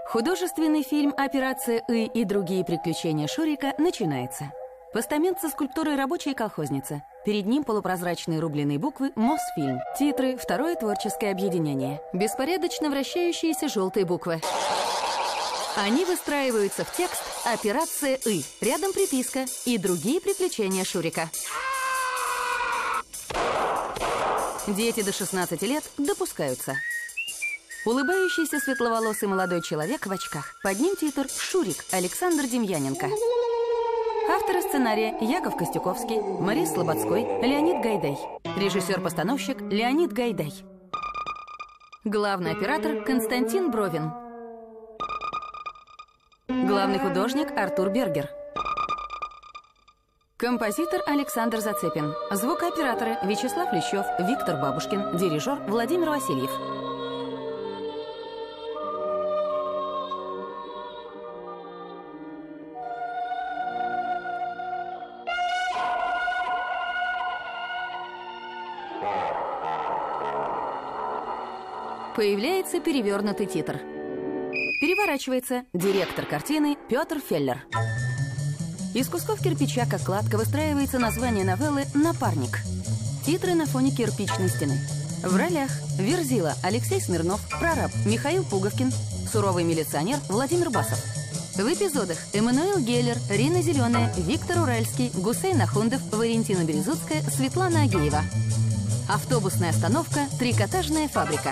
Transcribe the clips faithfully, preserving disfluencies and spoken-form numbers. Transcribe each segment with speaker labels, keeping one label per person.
Speaker 1: Художественный фильм «Операция И» и другие приключения Шурика начинается. Постамент со скульптурой рабочей колхозницы. Перед ним полупрозрачные рубленые буквы «Мосфильм». Титры «Второе творческое объединение». Беспорядочно вращающиеся желтые буквы. Они выстраиваются в текст «Операция И». Рядом приписка «И другие приключения Шурика». Дети до шестнадцати лет допускаются. Улыбающийся светловолосый молодой человек в очках. Под ним титр «Шурик» Александр Демьяненко. Авторы сценария Яков Костюковский, Мария Слободской, Леонид Гайдай. Режиссер-постановщик Леонид Гайдай. Главный оператор Константин Бровин. Главный художник Артур Бергер. Композитор Александр Зацепин. Звукооператоры Вячеслав Лещев, Виктор Бабушкин. Дирижер Владимир Васильев. Появляется перевернутый титр. Переворачивается директор картины Петр Феллер. Из кусков кирпича, как кладка, выстраивается название новеллы «Напарник». Титры на фоне кирпичной стены. В ролях Верзила Алексей Смирнов, прораб Михаил Пуговкин, суровый милиционер Владимир Басов. В эпизодах Эммануил Геллер, Рина Зеленая, Виктор Уральский, Гусейн Ахундов, Валентина Березутская, Светлана Агеева. Автобусная остановка «Трикотажная фабрика».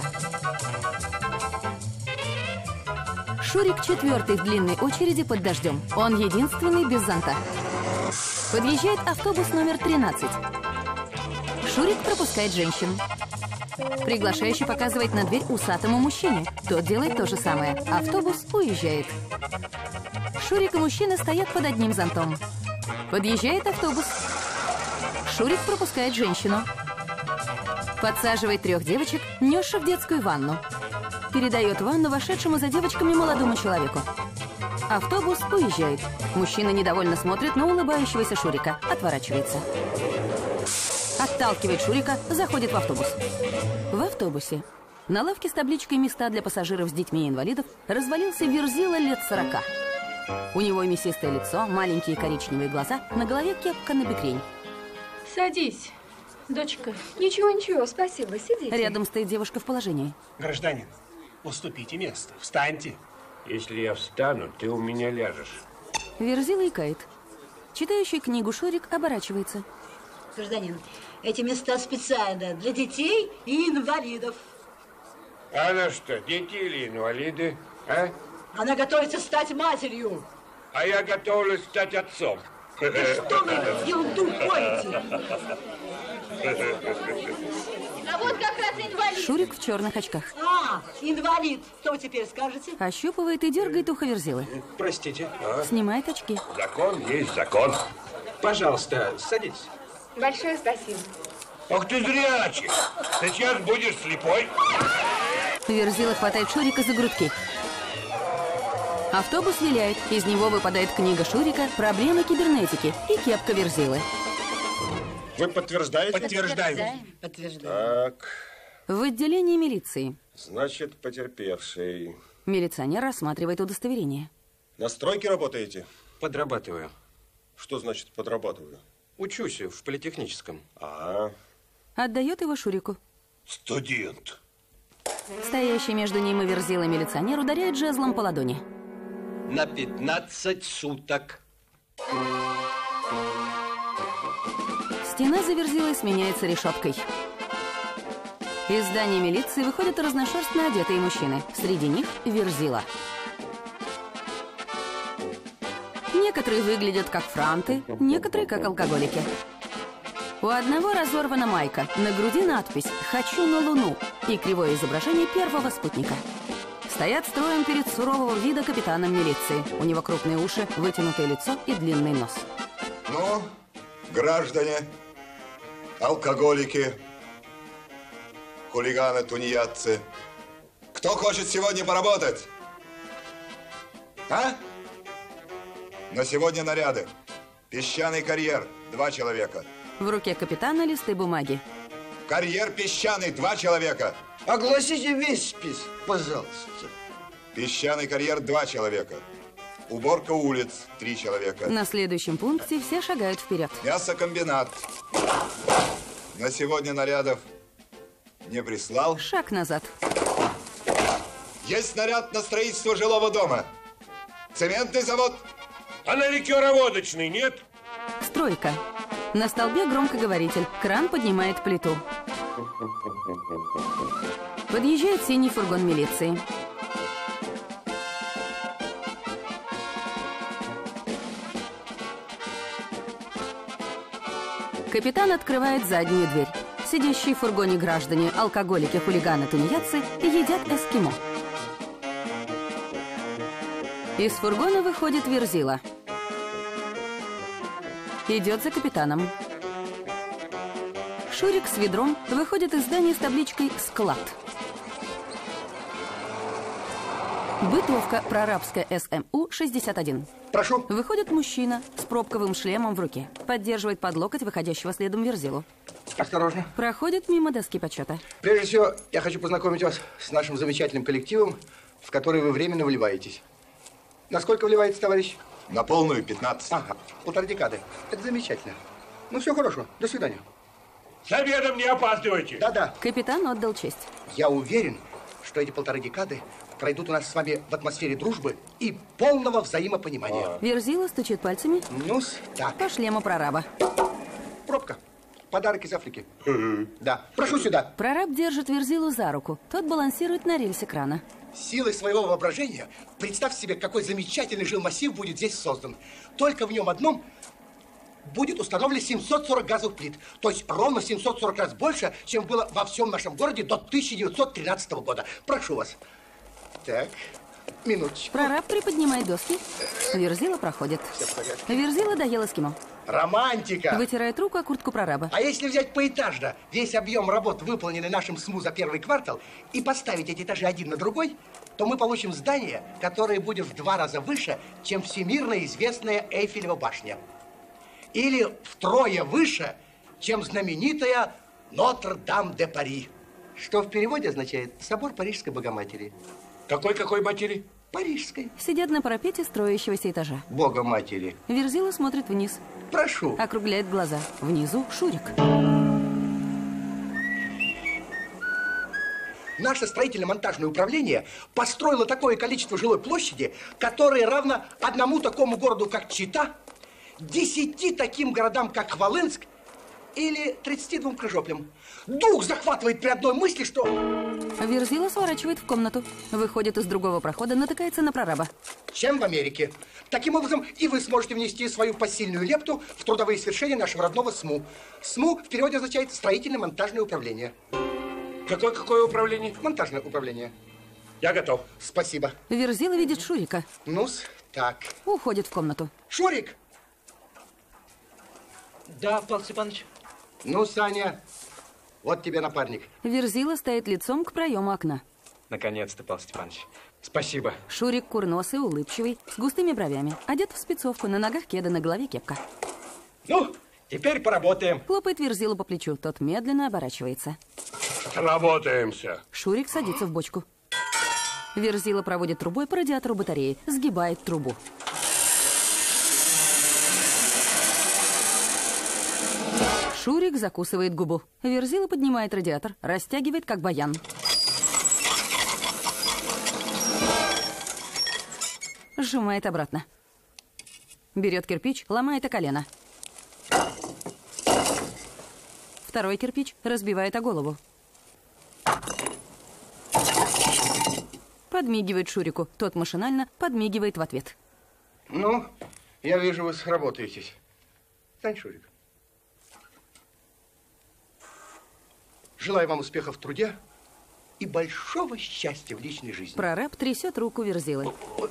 Speaker 1: Шурик четвертый в длинной очереди под дождем. Он единственный без зонта. Подъезжает автобус номер тринадцать. Шурик пропускает женщин. Приглашающий показывает на дверь усатому мужчине. Тот делает то же самое. Автобус уезжает. Шурик и мужчина стоят под одним зонтом. Подъезжает автобус. Шурик пропускает женщину. Подсаживает трех девочек, несших в детскую ванну. Передает ванну вошедшему за девочками молодому человеку. Автобус уезжает. Мужчина недовольно смотрит на улыбающегося Шурика. Отворачивается. Отталкивает Шурика, заходит в автобус. В автобусе на лавке с табличкой «Места для пассажиров с детьми и инвалидов» развалился Верзила лет сорока. У него мясистое лицо, маленькие коричневые глаза, на голове кепка на бекрень.
Speaker 2: Садись, дочка.
Speaker 3: Ничего, ничего, спасибо, сидите.
Speaker 1: Рядом стоит девушка в положении.
Speaker 4: Гражданин, уступите место, встаньте.
Speaker 5: Если я встану, ты у меня ляжешь.
Speaker 1: Верзила икает. Читающий книгу Шурик оборачивается.
Speaker 6: Гражданин, эти места специально для детей и инвалидов.
Speaker 5: А она что, дети или инвалиды, а?
Speaker 6: Она готовится стать матерью.
Speaker 5: А я готовлюсь стать отцом.
Speaker 6: Да что вы ерунду поете?
Speaker 2: А вот как раз инвалид.
Speaker 1: Шурик в черных очках.
Speaker 6: А, инвалид. Что вы теперь скажете?
Speaker 1: Ощупывает и дергает ухо Верзилы.
Speaker 4: Простите.
Speaker 5: А?
Speaker 1: Снимает очки.
Speaker 5: Закон есть закон.
Speaker 4: Пожалуйста, садитесь.
Speaker 3: Большое спасибо.
Speaker 5: Ах ты зрячий. Сейчас будешь слепой.
Speaker 1: Верзила хватает Шурика за грудки. Автобус виляет. Из него выпадает книга Шурика «Проблемы кибернетики» и кепка Верзилы.
Speaker 7: Вы подтверждаете?
Speaker 4: Подтверждаю.
Speaker 6: Подтверждаю.
Speaker 7: Так,
Speaker 1: В отделении милиции.
Speaker 7: значит, потерпевший.
Speaker 1: Милиционер рассматривает удостоверение.
Speaker 7: На стройке работаете?
Speaker 4: Подрабатываю.
Speaker 7: Что значит подрабатываю?
Speaker 4: Учусь в политехническом.
Speaker 7: А,
Speaker 1: Отдает его Шурику.
Speaker 5: Студент.
Speaker 1: Стоящий между ним и Верзилой милиционер ударяет жезлом по ладони.
Speaker 8: На пятнадцать суток.
Speaker 1: Стена за Верзилой сменяется решеткой. Из здания милиции выходят разношерстно одетые мужчины. Среди них Верзила. Некоторые выглядят как франты, некоторые как алкоголики. У одного разорвана майка, на груди надпись «Хочу на Луну» и кривое изображение первого спутника. Стоят строем перед сурового вида капитаном милиции. У него крупные уши, вытянутое лицо и длинный нос.
Speaker 9: Ну, граждане, алкоголики, хулиганы, тунеядцы, кто хочет сегодня поработать? А? На сегодня наряды. Песчаный карьер, два человека.
Speaker 1: В руке капитана листы бумаги.
Speaker 9: Карьер песчаный, два человека.
Speaker 8: Огласите весь список, пожалуйста.
Speaker 9: Песчаный карьер два человека. Уборка улиц три человека.
Speaker 1: На следующем пункте все шагают вперед.
Speaker 9: Мясокомбинат. На сегодня нарядов не прислал.
Speaker 1: Шаг назад.
Speaker 9: Есть наряд на строительство жилого дома. Цементный завод.
Speaker 5: А на ликероводочный нет?
Speaker 1: Стройка. На столбе громкоговоритель. Кран поднимает плиту. Подъезжает синий фургон милиции. Капитан открывает заднюю дверь. Сидящие в фургоне граждане, алкоголики, хулиганы, тунеядцы едят эскимо. Из фургона выходит Верзила. Идет за капитаном. Шурик с ведром выходит из здания с табличкой «Склад». Бытовка, прорабская эс эм у шестьдесят один.
Speaker 10: Прошу.
Speaker 1: Выходит мужчина с пробковым шлемом в руке. Поддерживает под локоть выходящего следом Верзилу.
Speaker 10: Осторожно.
Speaker 1: Проходит мимо доски почета.
Speaker 10: Прежде всего, я хочу познакомить вас с нашим замечательным коллективом, в который вы временно вливаетесь. Насколько вливаетесь, товарищ?
Speaker 9: На полную пятнадцать.
Speaker 10: Ага, полторы декады. Это замечательно. Ну, все хорошо. До свидания.
Speaker 5: С обедом не опаздывайте.
Speaker 10: Да-да.
Speaker 1: Капитан отдал честь.
Speaker 10: Я уверен, что эти полторы декады пройдут у нас с вами в атмосфере дружбы и полного взаимопонимания.
Speaker 1: А. Верзила стучит пальцами.
Speaker 10: Ну-с, так.
Speaker 1: По шлему прораба.
Speaker 10: Пробка. Подарок из Африки. Да. Прошу сюда.
Speaker 1: Прораб держит Верзилу за руку. Тот балансирует на рельсе крана.
Speaker 10: Силой своего воображения представь себе, какой замечательный жилмассив будет здесь создан. Только в нем одном будет установлено семьсот сорок газовых плит. То есть ровно семьсот сорок раз больше, чем было во всем нашем городе до тысяча девятьсот тринадцатого года. Прошу вас. Так, минуточку.
Speaker 1: Прораб приподнимает доски. Верзила проходит.
Speaker 10: Все в порядке.
Speaker 1: Верзила доел эскимо.
Speaker 10: Романтика!
Speaker 1: Вытирает руку о куртку прораба.
Speaker 10: А если взять поэтажно весь объем работ, выполненный нашим СМУ за первый квартал, и поставить эти этажи один на другой, то мы получим здание, которое будет в два раза выше, чем всемирно известная Эйфелева башня. Или втрое выше, чем знаменитая Нотр-Дам-де-Пари. Что в переводе означает «Собор Парижской Богоматери».
Speaker 5: Какой-какой матери?
Speaker 10: Парижской.
Speaker 1: Сидят на парапете строящегося этажа.
Speaker 10: Богоматери.
Speaker 1: Верзила смотрит вниз.
Speaker 10: Прошу.
Speaker 1: Округляет глаза. Внизу Шурик.
Speaker 10: Наше строительно-монтажное управление построило такое количество жилой площади, которое равно одному такому городу, как Чита, десяти таким городам, как Хвалынск, или тридцати двум Крыжоплям. Дух захватывает при одной мысли, что...
Speaker 1: Верзила сворачивает в комнату. Выходит из другого прохода, натыкается на прораба.
Speaker 10: Чем в Америке. Таким образом, и вы сможете внести свою посильную лепту в трудовые свершения нашего родного СМУ. СМУ в переводе означает строительно-монтажное управление.
Speaker 5: Какое-какое управление?
Speaker 10: Монтажное управление.
Speaker 5: Я готов.
Speaker 10: Спасибо.
Speaker 1: Верзила видит Шурика.
Speaker 10: Ну-с, так.
Speaker 1: Уходит в комнату.
Speaker 10: Шурик!
Speaker 11: Да, Павел Степанович.
Speaker 10: Ну, Саня, вот тебе напарник.
Speaker 1: Верзила стоит лицом к проему окна.
Speaker 4: Наконец-то, Павел Степанович. Спасибо.
Speaker 1: Шурик курносый, улыбчивый, с густыми бровями. Одет в спецовку, на ногах кеды, на голове кепка.
Speaker 10: Ну, теперь поработаем.
Speaker 1: Хлопает Верзилу по плечу. Тот медленно оборачивается.
Speaker 5: Работаемся.
Speaker 1: Шурик садится в бочку. Верзила проводит трубой по радиатору батареи. Сгибает трубу. Шурик закусывает губу. Верзила поднимает радиатор, растягивает, как баян. Сжимает обратно. Берет кирпич, ломает о колено. Второй кирпич разбивает о голову. Подмигивает Шурику. Тот машинально подмигивает в ответ.
Speaker 10: Ну, я вижу, вы сработаетесь. Стань, Шурик. Желаю вам успеха в труде и большого счастья в личной жизни.
Speaker 1: Прораб трясет руку Верзилы.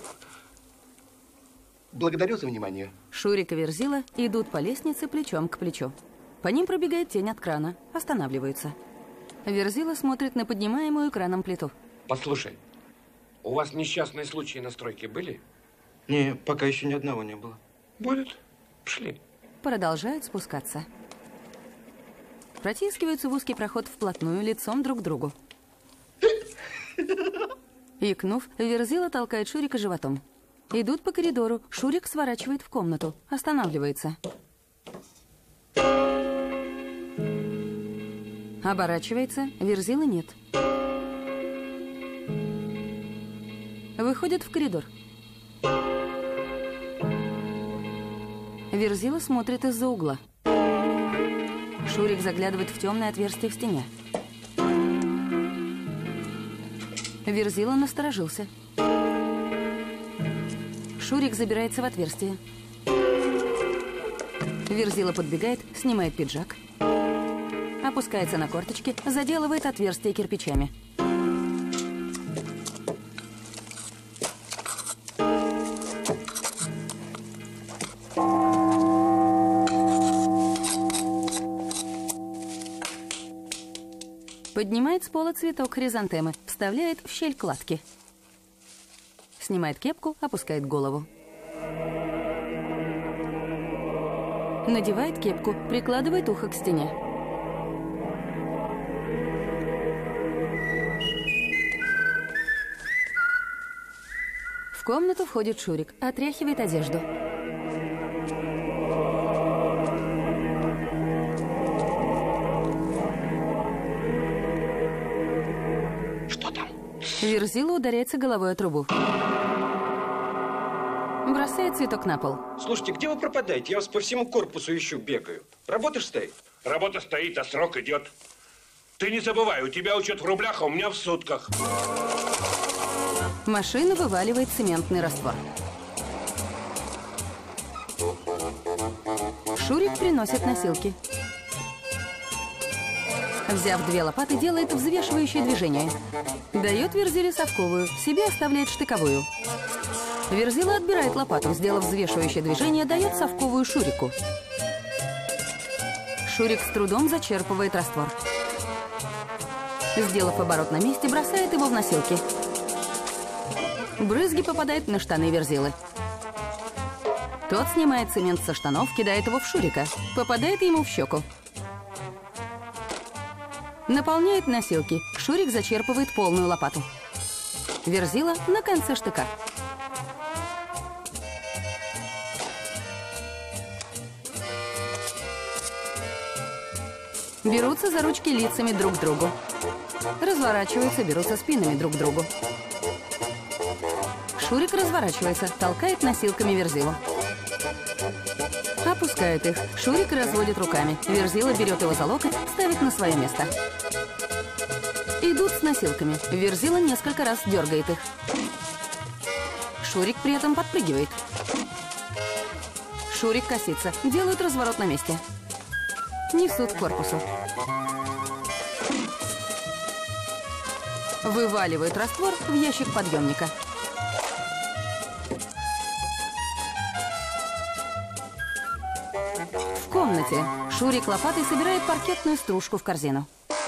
Speaker 10: Благодарю за внимание.
Speaker 1: Шурик и Верзила идут по лестнице плечом к плечу. По ним пробегает тень от крана. Останавливаются. Верзила смотрит на поднимаемую краном плиту.
Speaker 4: Послушай, у вас несчастные случаи на стройке были?
Speaker 11: Не, пока еще ни одного не было.
Speaker 4: Будет. Пошли.
Speaker 1: Продолжают спускаться. Протискиваются в узкий проход вплотную, лицом друг к другу. Икнув, Верзила толкает Шурика животом. Идут по коридору. Шурик сворачивает в комнату. Останавливается. Оборачивается. Верзилы нет. Выходит в коридор. Верзила смотрит из-за угла. Шурик заглядывает в темное отверстие в стене. Верзила насторожился. Шурик забирается в отверстие. Верзила подбегает, снимает пиджак, опускается на корточки, заделывает отверстие кирпичами. Поднимает с пола цветок хризантемы, вставляет в щель кладки. Снимает кепку, опускает голову. Надевает кепку, прикладывает ухо к стене. В комнату входит Шурик, отряхивает одежду.
Speaker 10: Что там?
Speaker 1: Верзила ударяется головой о трубу. Бросает цветок на пол.
Speaker 8: Слушайте, где вы пропадаете? Я вас по всему корпусу ищу, бегаю. Работа ж стоит?
Speaker 5: Работа стоит, а срок идет. Ты не забывай, у тебя учет в рублях, а у меня в сутках.
Speaker 1: Машина вываливает цементный раствор. Шурик приносит носилки. Взяв две лопаты, делает взвешивающее движение. Дает Верзиле совковую, себе оставляет штыковую. Верзила отбирает лопату, сделав взвешивающее движение, дает совковую Шурику. Шурик с трудом зачерпывает раствор. Сделав оборот на месте, бросает его в носилки. Брызги попадают на штаны Верзилы. Тот снимает цемент со штанов, кидает его в Шурика. Попадает ему в щеку. Наполняет носилки. Шурик зачерпывает полную лопату. Верзила на конце штыка. Берутся за ручки лицами друг к другу. Разворачиваются, берутся спинами друг к другу. Шурик разворачивается, толкает носилками Верзилу. Опускает их. Шурик разводит руками. Верзила берет его за локоть, ставит на свое место. Идут с носилками. Верзила несколько раз дергает их. Шурик при этом подпрыгивает. Шурик косится. Делают разворот на месте. Несут к корпусу. Вываливают раствор в ящик подъемника. В комнате Шурик лопатой собирает паркетную стружку в корзину.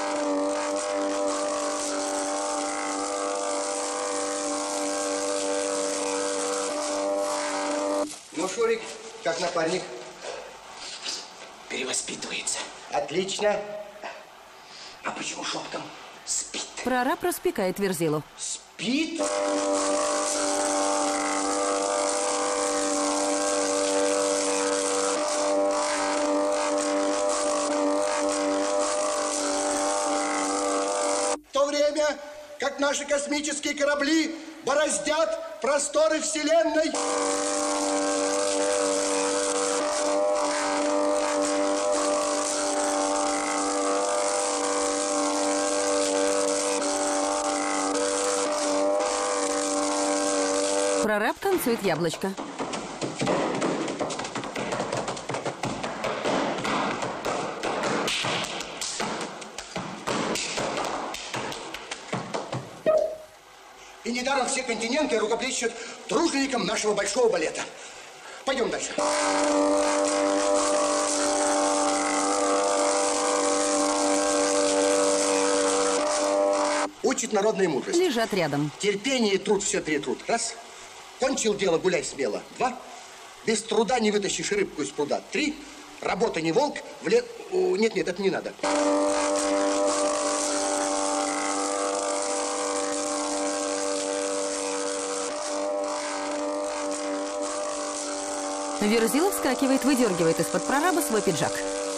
Speaker 10: Ну, Шурик, как напарник?
Speaker 11: Перевоспитывается.
Speaker 10: Отлично. А почему шептом?
Speaker 11: Спит.
Speaker 1: Прораб распекает Верзилу.
Speaker 10: Спит? В то время, как наши космические корабли бороздят просторы Вселенной,
Speaker 1: Прораб танцует яблочко.
Speaker 10: и недаром все континенты рукоплещут труженикам нашего большого балета. Пойдем дальше. Учит народная мудрость.
Speaker 1: Лежат рядом.
Speaker 10: Терпение и труд все три труд. Раз. Кончил дело, гуляй смело. Два. Без труда не вытащишь рыбку из пруда. Три. Работа не волк. В ле... Нет, нет, это не надо.
Speaker 1: Верзила вскакивает, выдергивает из-под прораба свой пиджак.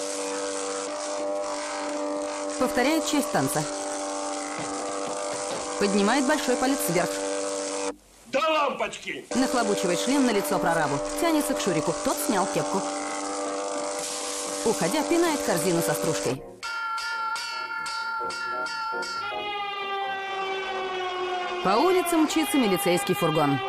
Speaker 1: Повторяет часть танца. Поднимает большой палец вверх.
Speaker 5: Да лампочки!
Speaker 1: Нахлобучивает шлем на лицо прорабу. Тянется к Шурику. Тот снял кепку. Уходя, пинает корзину со стружкой. По улице мчится милицейский фургон.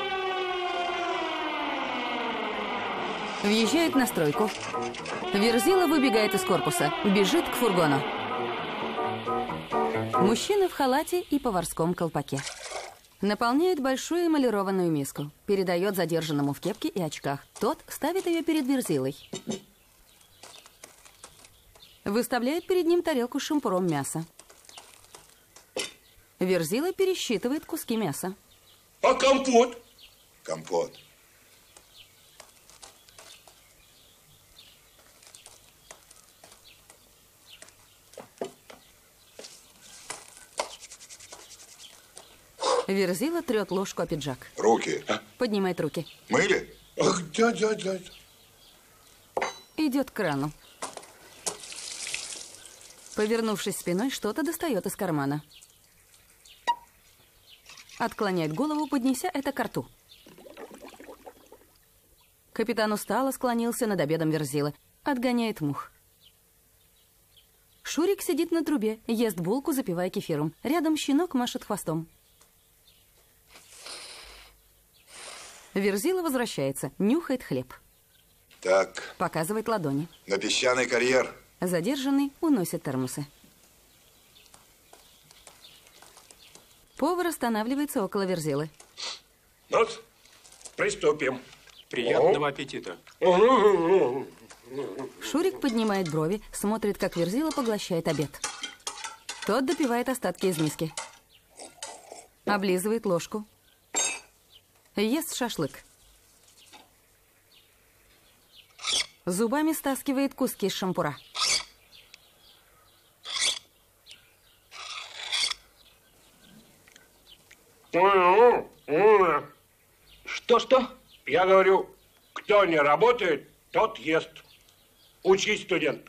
Speaker 1: Въезжает на стройку. Верзила выбегает из корпуса. Бежит к фургону. Мужчина в халате и поварском колпаке. Наполняет большую эмалированную миску. Передает задержанному в кепке и очках. Тот ставит ее перед Верзилой. Выставляет перед ним тарелку с шампуром мяса. Верзила пересчитывает куски мяса.
Speaker 5: А компот?
Speaker 9: Компот.
Speaker 1: Верзила трет ложку о пиджак.
Speaker 9: Руки.
Speaker 1: Поднимает руки.
Speaker 9: Мыли?
Speaker 5: Ах, да, да, да.
Speaker 1: Идет к крану. Повернувшись спиной, что-то достает из кармана. Отклоняет голову, поднеся это к рту. Капитан устало склонился над обедом Верзилы. Отгоняет мух. Шурик сидит на трубе, ест булку, запивая кефиром. Рядом щенок машет хвостом. Верзила возвращается, нюхает хлеб.
Speaker 9: Так.
Speaker 1: Показывает ладони.
Speaker 9: На песчаный карьер.
Speaker 1: Задержанный уносит термосы. Повар останавливается около Верзилы.
Speaker 5: Ну, приступим.
Speaker 8: Приятного аппетита.
Speaker 1: Шурик поднимает брови, смотрит, как Верзила поглощает обед. Тот допивает остатки из миски. Облизывает ложку. Ест шашлык. Зубами стаскивает куски шампура.
Speaker 5: Что-что? Я говорю, кто не работает, тот ест. Учись, студент.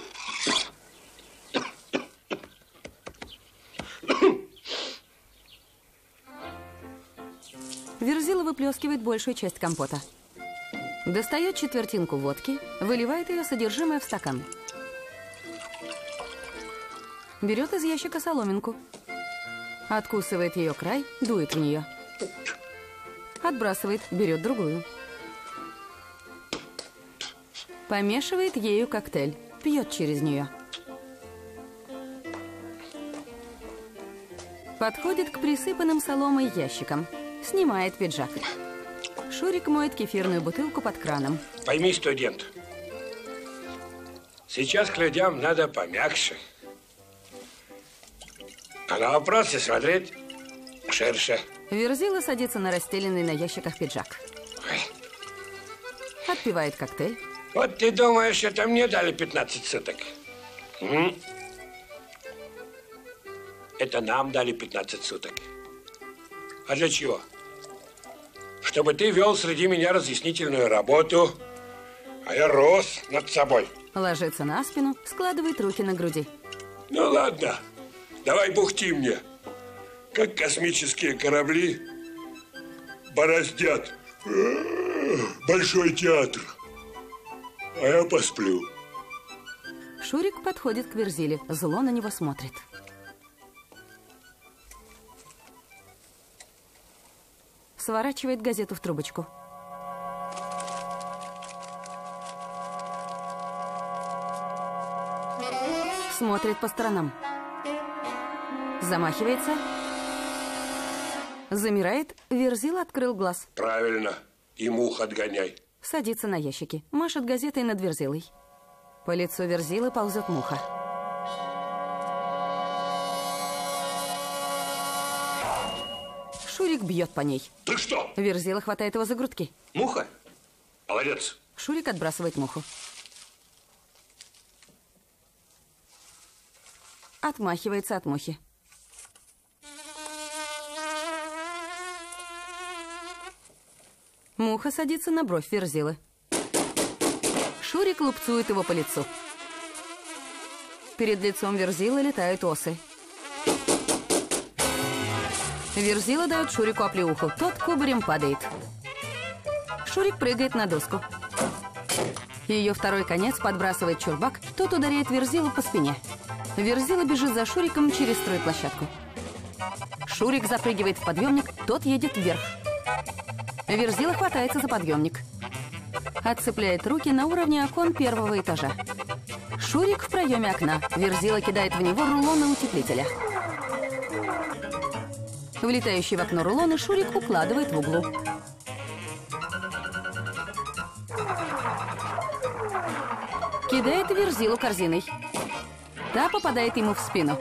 Speaker 1: Верзила выплескивает большую часть компота. Достает четвертинку водки, выливает ее содержимое в стакан. Берет из ящика соломинку. Откусывает ее край, дует в нее. Отбрасывает, берет другую. Помешивает ею коктейль, пьет через нее. Подходит к присыпанным соломой ящикам. Снимает пиджак. Шурик моет кефирную бутылку под краном.
Speaker 5: Пойми, студент, сейчас к людям надо помягче. А на вопросы смотреть ширше.
Speaker 1: Верзила садится на расстеленный на ящиках пиджак. Отпивает коктейль.
Speaker 5: Вот ты думаешь, это мне дали пятнадцать суток? М? Это нам дали пятнадцать суток. А для чего? Чтобы ты вел среди меня разъяснительную работу, а я рос над собой.
Speaker 1: Ложится на спину, складывает руки на груди.
Speaker 5: Ну ладно, давай бухти мне, как космические корабли бороздят Большой театр, а я посплю.
Speaker 1: Шурик подходит к Верзиле, зло на него смотрит. Сворачивает газету в трубочку. Смотрит по сторонам. Замахивается. Замирает. Верзила открыл глаз.
Speaker 5: Правильно. И мух отгоняй.
Speaker 1: Садится на ящики. Машет газетой над Верзилой. По лицу Верзилы ползет муха. Шурик бьет по ней.
Speaker 5: Ты что?
Speaker 1: Верзила хватает его за грудки.
Speaker 5: Муха? Молодец.
Speaker 1: Шурик отбрасывает муху. Отмахивается от мухи. Муха садится на бровь Верзилы. Шурик лупцует его по лицу. Перед лицом Верзилы летают осы. Верзила дает Шурику оплеуху. Тот кубарем падает. Шурик прыгает на доску. Ее второй конец подбрасывает чурбак. Тот ударяет Верзилу по спине. Верзила бежит за Шуриком через стройплощадку. Шурик запрыгивает в подъемник. Тот едет вверх. Верзила хватается за подъемник. Отцепляет руки на уровне окон первого этажа. Шурик в проеме окна. Верзила кидает в него рулоны утеплителя. Влетающий в окно рулоны Шурик укладывает в углу. Кидает Верзилу корзиной. Та попадает ему в спину.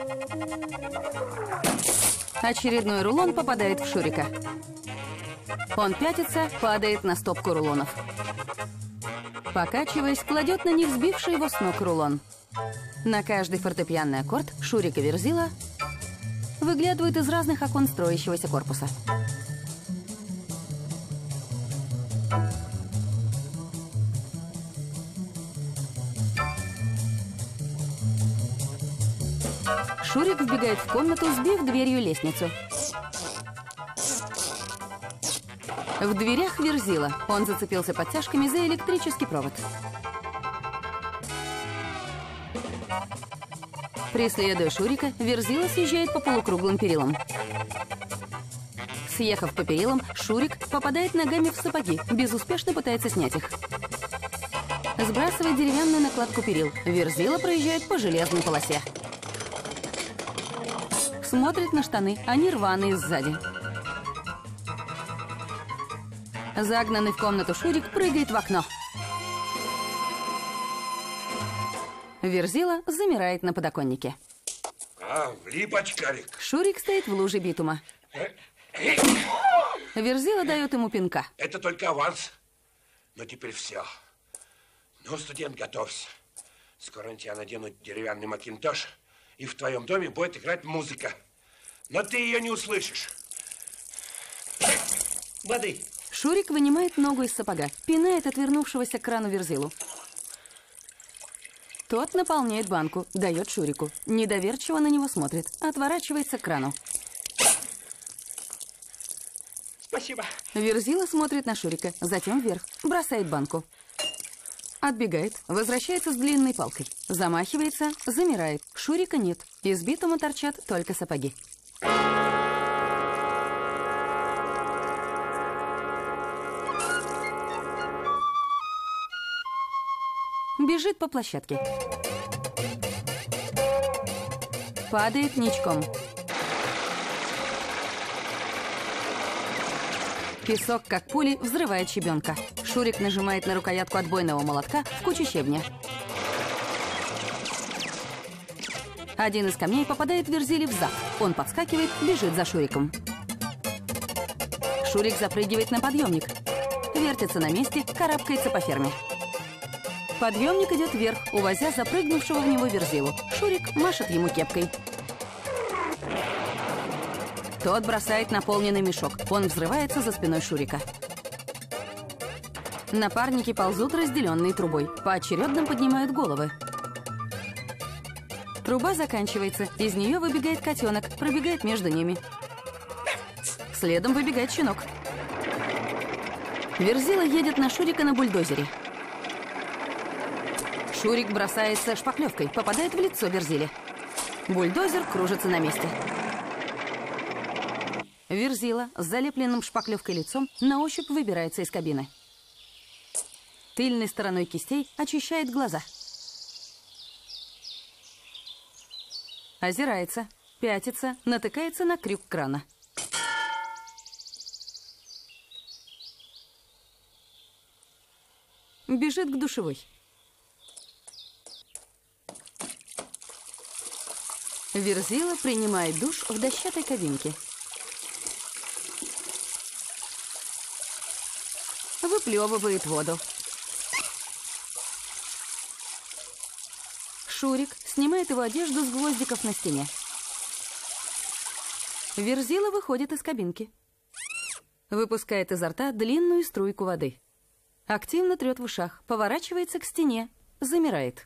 Speaker 1: Очередной рулон попадает в Шурика. Он пятится, падает на стопку рулонов. Покачиваясь, кладет на них сбивший его с ног рулон. На каждый фортепианный аккорд Шурик и Верзила выглядывают из разных окон строящегося корпуса. Шурик вбегает в комнату, сбив дверью лестницу. В дверях Верзила. Он зацепился подтяжками за электрический провод. Преследуя Шурика, Верзила съезжает по полукруглым перилам. Съехав по перилам, Шурик попадает ногами в сапоги, безуспешно пытается снять их. Сбрасывает деревянную накладку перил. Верзила проезжает по железной полосе. Смотрит на штаны, они рваные сзади. Загнанный в комнату Шурик прыгает в окно. Верзила замирает на подоконнике.
Speaker 5: А, влип очкарик.
Speaker 1: Шурик стоит в луже битума. Верзила дает ему пинка.
Speaker 5: Это только аванс. Но теперь все. Ну, студент, готовься. Скоро на тебя наденут деревянный макинтош, и в твоем доме будет играть музыка. Но ты ее не услышишь.
Speaker 11: Воды.
Speaker 1: Шурик вынимает ногу из сапога, пинает отвернувшегося к крану Верзилу. Тот наполняет банку, дает Шурику. Недоверчиво на него смотрит, отворачивается к крану.
Speaker 11: Спасибо.
Speaker 1: Верзила смотрит на Шурика, затем вверх, бросает банку. Отбегает, возвращается с длинной палкой. Замахивается, замирает. Шурика нет. Из битума торчат только сапоги. Бежит по площадке. Падает ничком. Песок, как пули, взрывает щебенка. Шурик нажимает на рукоятку отбойного молотка в кучу щебня. Один из камней попадает Верзиле в зад. Он подскакивает, бежит за Шуриком. Шурик запрыгивает на подъемник. Вертится на месте, карабкается по ферме. Подъемник идет вверх, увозя запрыгнувшего в него Верзилу. Шурик машет ему кепкой. Тот бросает наполненный мешок. Он взрывается за спиной Шурика. Напарники ползут, разделенные трубой. Поочередно поднимают головы. Труба заканчивается. Из нее выбегает котенок, пробегает между ними. Следом выбегает щенок. Верзила едет на Шурика на бульдозере. Шурик бросается шпаклевкой, попадает в лицо Верзиле. Бульдозер кружится на месте. Верзила с залепленным шпаклевкой лицом на ощупь выбирается из кабины. Тыльной стороной кистей очищает глаза. Озирается, пятится, натыкается на крюк крана. Бежит к душевой. Верзила принимает душ в дощатой кабинке. Выплевывает воду. Шурик снимает его одежду с гвоздиков на стене. Верзила выходит из кабинки. Выпускает изо рта длинную струйку воды. Активно трет в ушах, поворачивается к стене, замирает.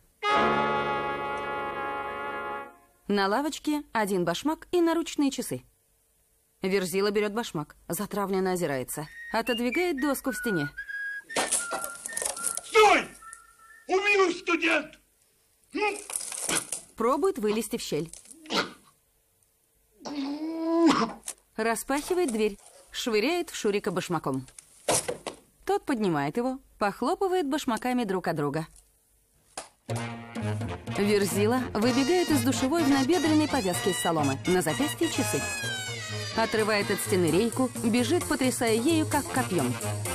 Speaker 1: На лавочке один башмак и наручные часы. Верзила берет башмак, затравленно озирается. Отодвигает доску в стене.
Speaker 5: Стой! Убью, студент!
Speaker 1: Пробует вылезти в щель. Распахивает дверь, швыряет в Шурика башмаком. Тот поднимает его, похлопывает башмаками друг от друга. Верзила выбегает из душевой в набедренной повязке из соломы. На запястье часы. Отрывает от стены рейку, бежит, потрясая ею, как копьем.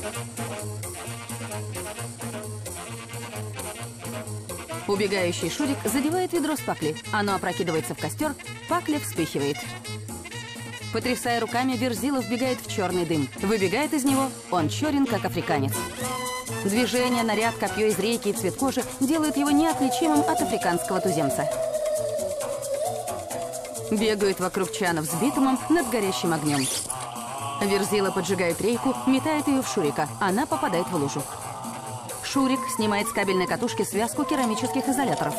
Speaker 1: Убегающий Шурик задевает ведро с пакли. Оно опрокидывается в костер, пакля вспыхивает. Потрясая руками, Верзила вбегает в черный дым. Выбегает из него, он черен, как африканец. Движение, наряд, копье из рейки и цвет кожи делают его неотличимым от африканского туземца. Бегает вокруг чанов с битумом над горящим огнем. Верзила поджигает рейку, метает ее в Шурика. Она попадает в лужу. Шурик снимает с кабельной катушки связку керамических изоляторов.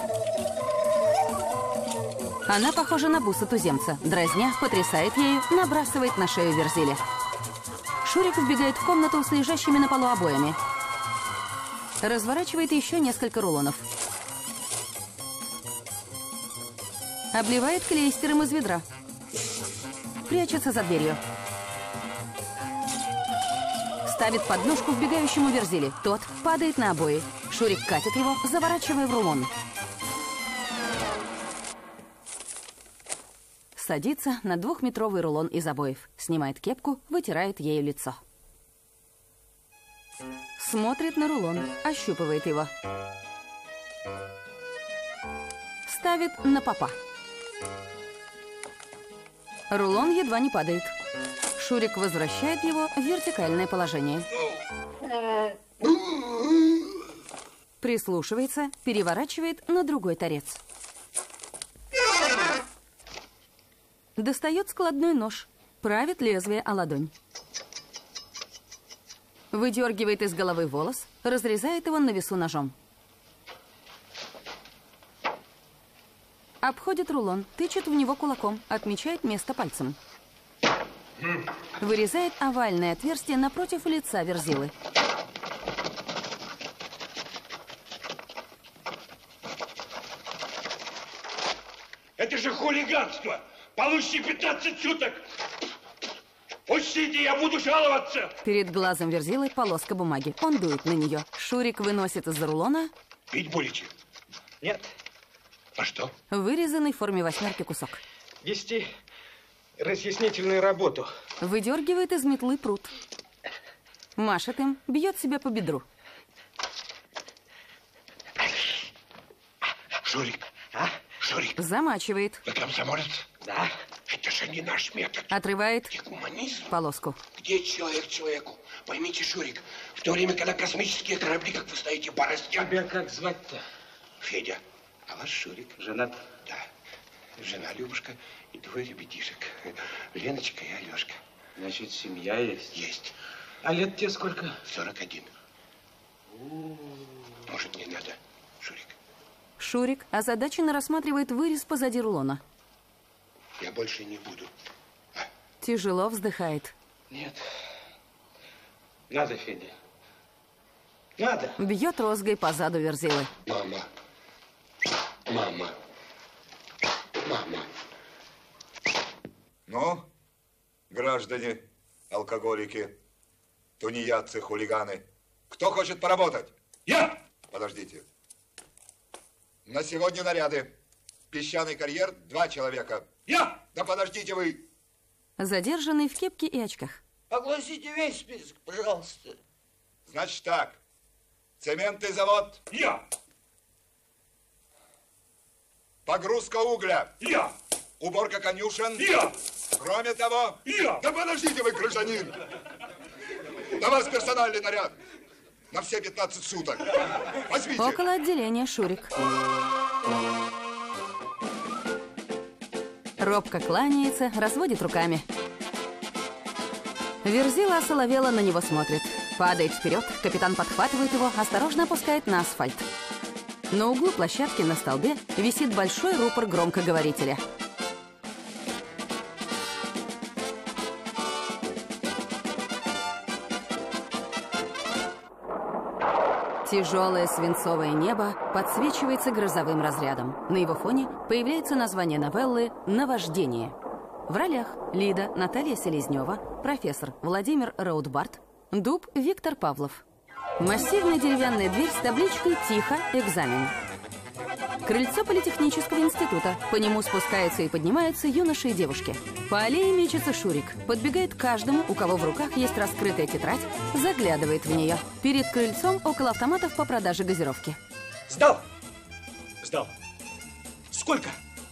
Speaker 1: Она похожа на бусы туземца. Дразня, потрясает ею, набрасывает на шею Верзиле. Шурик вбегает в комнату с лежащими на полу обоями. Разворачивает еще несколько рулонов. Обливает клейстером из ведра. Прячется за дверью. Ставит подножку вбегающему Верзиле. Тот падает на обои. Шурик катит его, заворачивая в рулон. Садится на двухметровый рулон из обоев. Снимает кепку, вытирает ею лицо. Смотрит на рулон, ощупывает его. Ставит на попа. Рулон едва не падает. Шурик возвращает его в вертикальное положение. Прислушивается, переворачивает на другой торец. Достает складной нож, правит лезвие о ладонь. Выдергивает из головы волос, разрезает его на весу ножом. Обходит рулон, тычет в него кулаком, отмечает место пальцем. Вырезает овальное отверстие напротив лица Верзилы.
Speaker 5: Это же хулиганство! Получите пятнадцать суток! Пустите, я буду жаловаться!
Speaker 1: Перед глазом Верзилы полоска бумаги. Он дует на нее. Шурик выносит из-за рулона...
Speaker 5: Пить будете?
Speaker 8: Нет.
Speaker 5: А что?
Speaker 1: Вырезанный в форме восьмерки кусок.
Speaker 8: Вести разъяснительную работу.
Speaker 1: Выдергивает из метлы прут. Машет им, бьет себя по бедру.
Speaker 5: Шурик, а? Шурик.
Speaker 1: Замачивает.
Speaker 5: Вы комсомолец?
Speaker 8: Да.
Speaker 5: Это же не наш метод.
Speaker 1: Отрывает
Speaker 5: гуманизм.
Speaker 1: Полоску.
Speaker 5: Где человек человеку? Поймите, Шурик, в то время, когда космические корабли, как вы стоите, бороздят...
Speaker 8: Тебя как звать-то?
Speaker 5: Федя. А ваш Шурик?
Speaker 8: Женат?
Speaker 5: Да. Жена Любушка и двое ребятишек. Леночка и Алешка.
Speaker 8: Значит, семья есть?
Speaker 5: Есть.
Speaker 8: А лет тебе сколько?
Speaker 5: сорок один. Может, не надо, Шурик?
Speaker 1: Шурик озадаченно рассматривает вырез позади рулона.
Speaker 5: Я больше не буду. А?
Speaker 1: Тяжело вздыхает.
Speaker 8: Нет. Надо, Федя. Надо.
Speaker 1: Бьет розгой по заду Верзилы.
Speaker 5: Мама. Мама. Мама.
Speaker 9: Ну, граждане, алкоголики, тунеядцы, хулиганы, кто хочет поработать?
Speaker 5: Я!
Speaker 9: Подождите. На сегодня наряды. Песчаный карьер, два человека.
Speaker 5: Я!
Speaker 9: Да подождите вы.
Speaker 1: Задержанный в кепке и очках.
Speaker 12: Огласите весь список, пожалуйста.
Speaker 9: Значит так. Цементный завод.
Speaker 5: Я!
Speaker 9: Погрузка угля.
Speaker 5: Я!
Speaker 9: Уборка конюшен.
Speaker 5: Я!
Speaker 9: Кроме того...
Speaker 5: Я!
Speaker 9: Да подождите вы, гражданин. На вас персональный наряд. На все пятнадцать суток. Возьмите.
Speaker 1: Около отделения Шурик. Робко кланяется, разводит руками. Верзила осоловело на него смотрит. Падает вперед, капитан подхватывает его, осторожно опускает на асфальт. На углу площадки на столбе висит большой рупор громкоговорителя. Тяжелое свинцовое небо подсвечивается грозовым разрядом. На его фоне появляется название новеллы «Наваждение». В ролях Лида Наталья Селезнева, профессор Владимир Раутбарт, Дуб Виктор Павлов. Массивная деревянная дверь с табличкой «Тихо, экзамен». Крыльцо политехнического института. По нему спускаются и поднимаются юноши и девушки. По аллее мечется Шурик. Подбегает к каждому, у кого в руках есть раскрытая тетрадь, заглядывает в нее. Перед крыльцом около автоматов по продаже газировки.
Speaker 11: Сдал? Сдал. Сколько?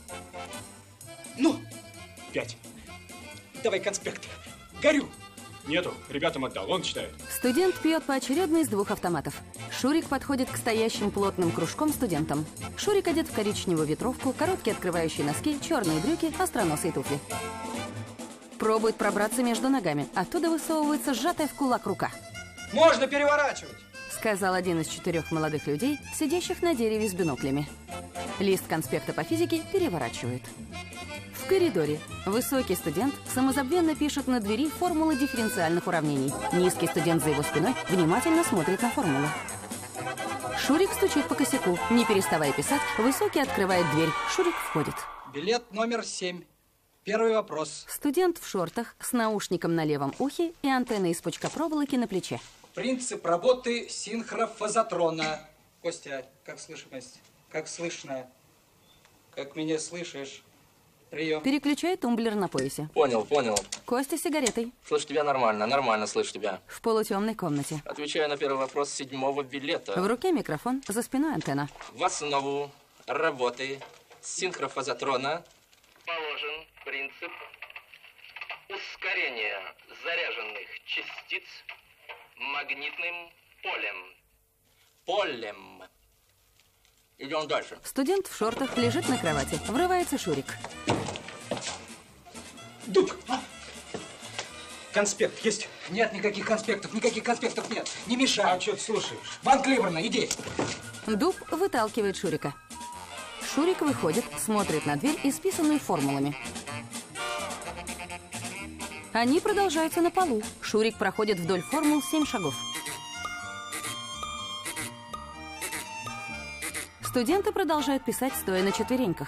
Speaker 11: Ну? Пять. Давай конспект. Горю.
Speaker 13: Нету, ребятам отдал, он читает.
Speaker 1: Студент пьет поочередно из двух автоматов. Шурик подходит к стоящим плотным кружком студентам. Шурик одет в коричневую ветровку, короткие открывающие носки, черные брюки, остроносые туфли. Пробует пробраться между ногами. Оттуда высовывается сжатая в кулак рука.
Speaker 11: Можно переворачивать,
Speaker 1: сказал один из четырех молодых людей, сидящих на дереве с биноклями. Лист конспекта по физике переворачивает. В коридоре высокий студент самозабвенно пишет на двери формулы дифференциальных уравнений. Низкий студент за его спиной внимательно смотрит на формулы. Шурик стучит по косяку. Не переставая писать, высокий открывает дверь. Шурик входит.
Speaker 11: Билет номер семь. Первый вопрос.
Speaker 1: Студент в шортах с наушником на левом ухе и антенной из пучкопроволоки на плече.
Speaker 11: Принцип работы синхрофазотрона. Костя, как слышимость? Как слышно? Как меня слышишь? Прием.
Speaker 1: Переключает тумблер на поясе.
Speaker 14: Понял, понял.
Speaker 1: Костя с сигаретой.
Speaker 14: Слышу тебя нормально, нормально слышу тебя.
Speaker 1: В полутемной комнате.
Speaker 14: Отвечаю на первый вопрос седьмого билета.
Speaker 1: В руке микрофон, за спиной антенна.
Speaker 14: В основу работы синхрофазотрона положен принцип ускорения заряженных частиц магнитным полем. Полем. Идем дальше.
Speaker 1: Студент в шортах лежит на кровати. Врывается Шурик.
Speaker 11: Дуб! Конспект есть? Нет никаких конспектов, никаких конспектов нет. Не мешай. А что ты слушаешь? Ван Кливерна, иди.
Speaker 1: Дуб выталкивает Шурика. Шурик выходит, смотрит на дверь, исписанную формулами. Они продолжаются на полу. Шурик проходит вдоль формул семь шагов. Студенты продолжают писать, стоя на четвереньках.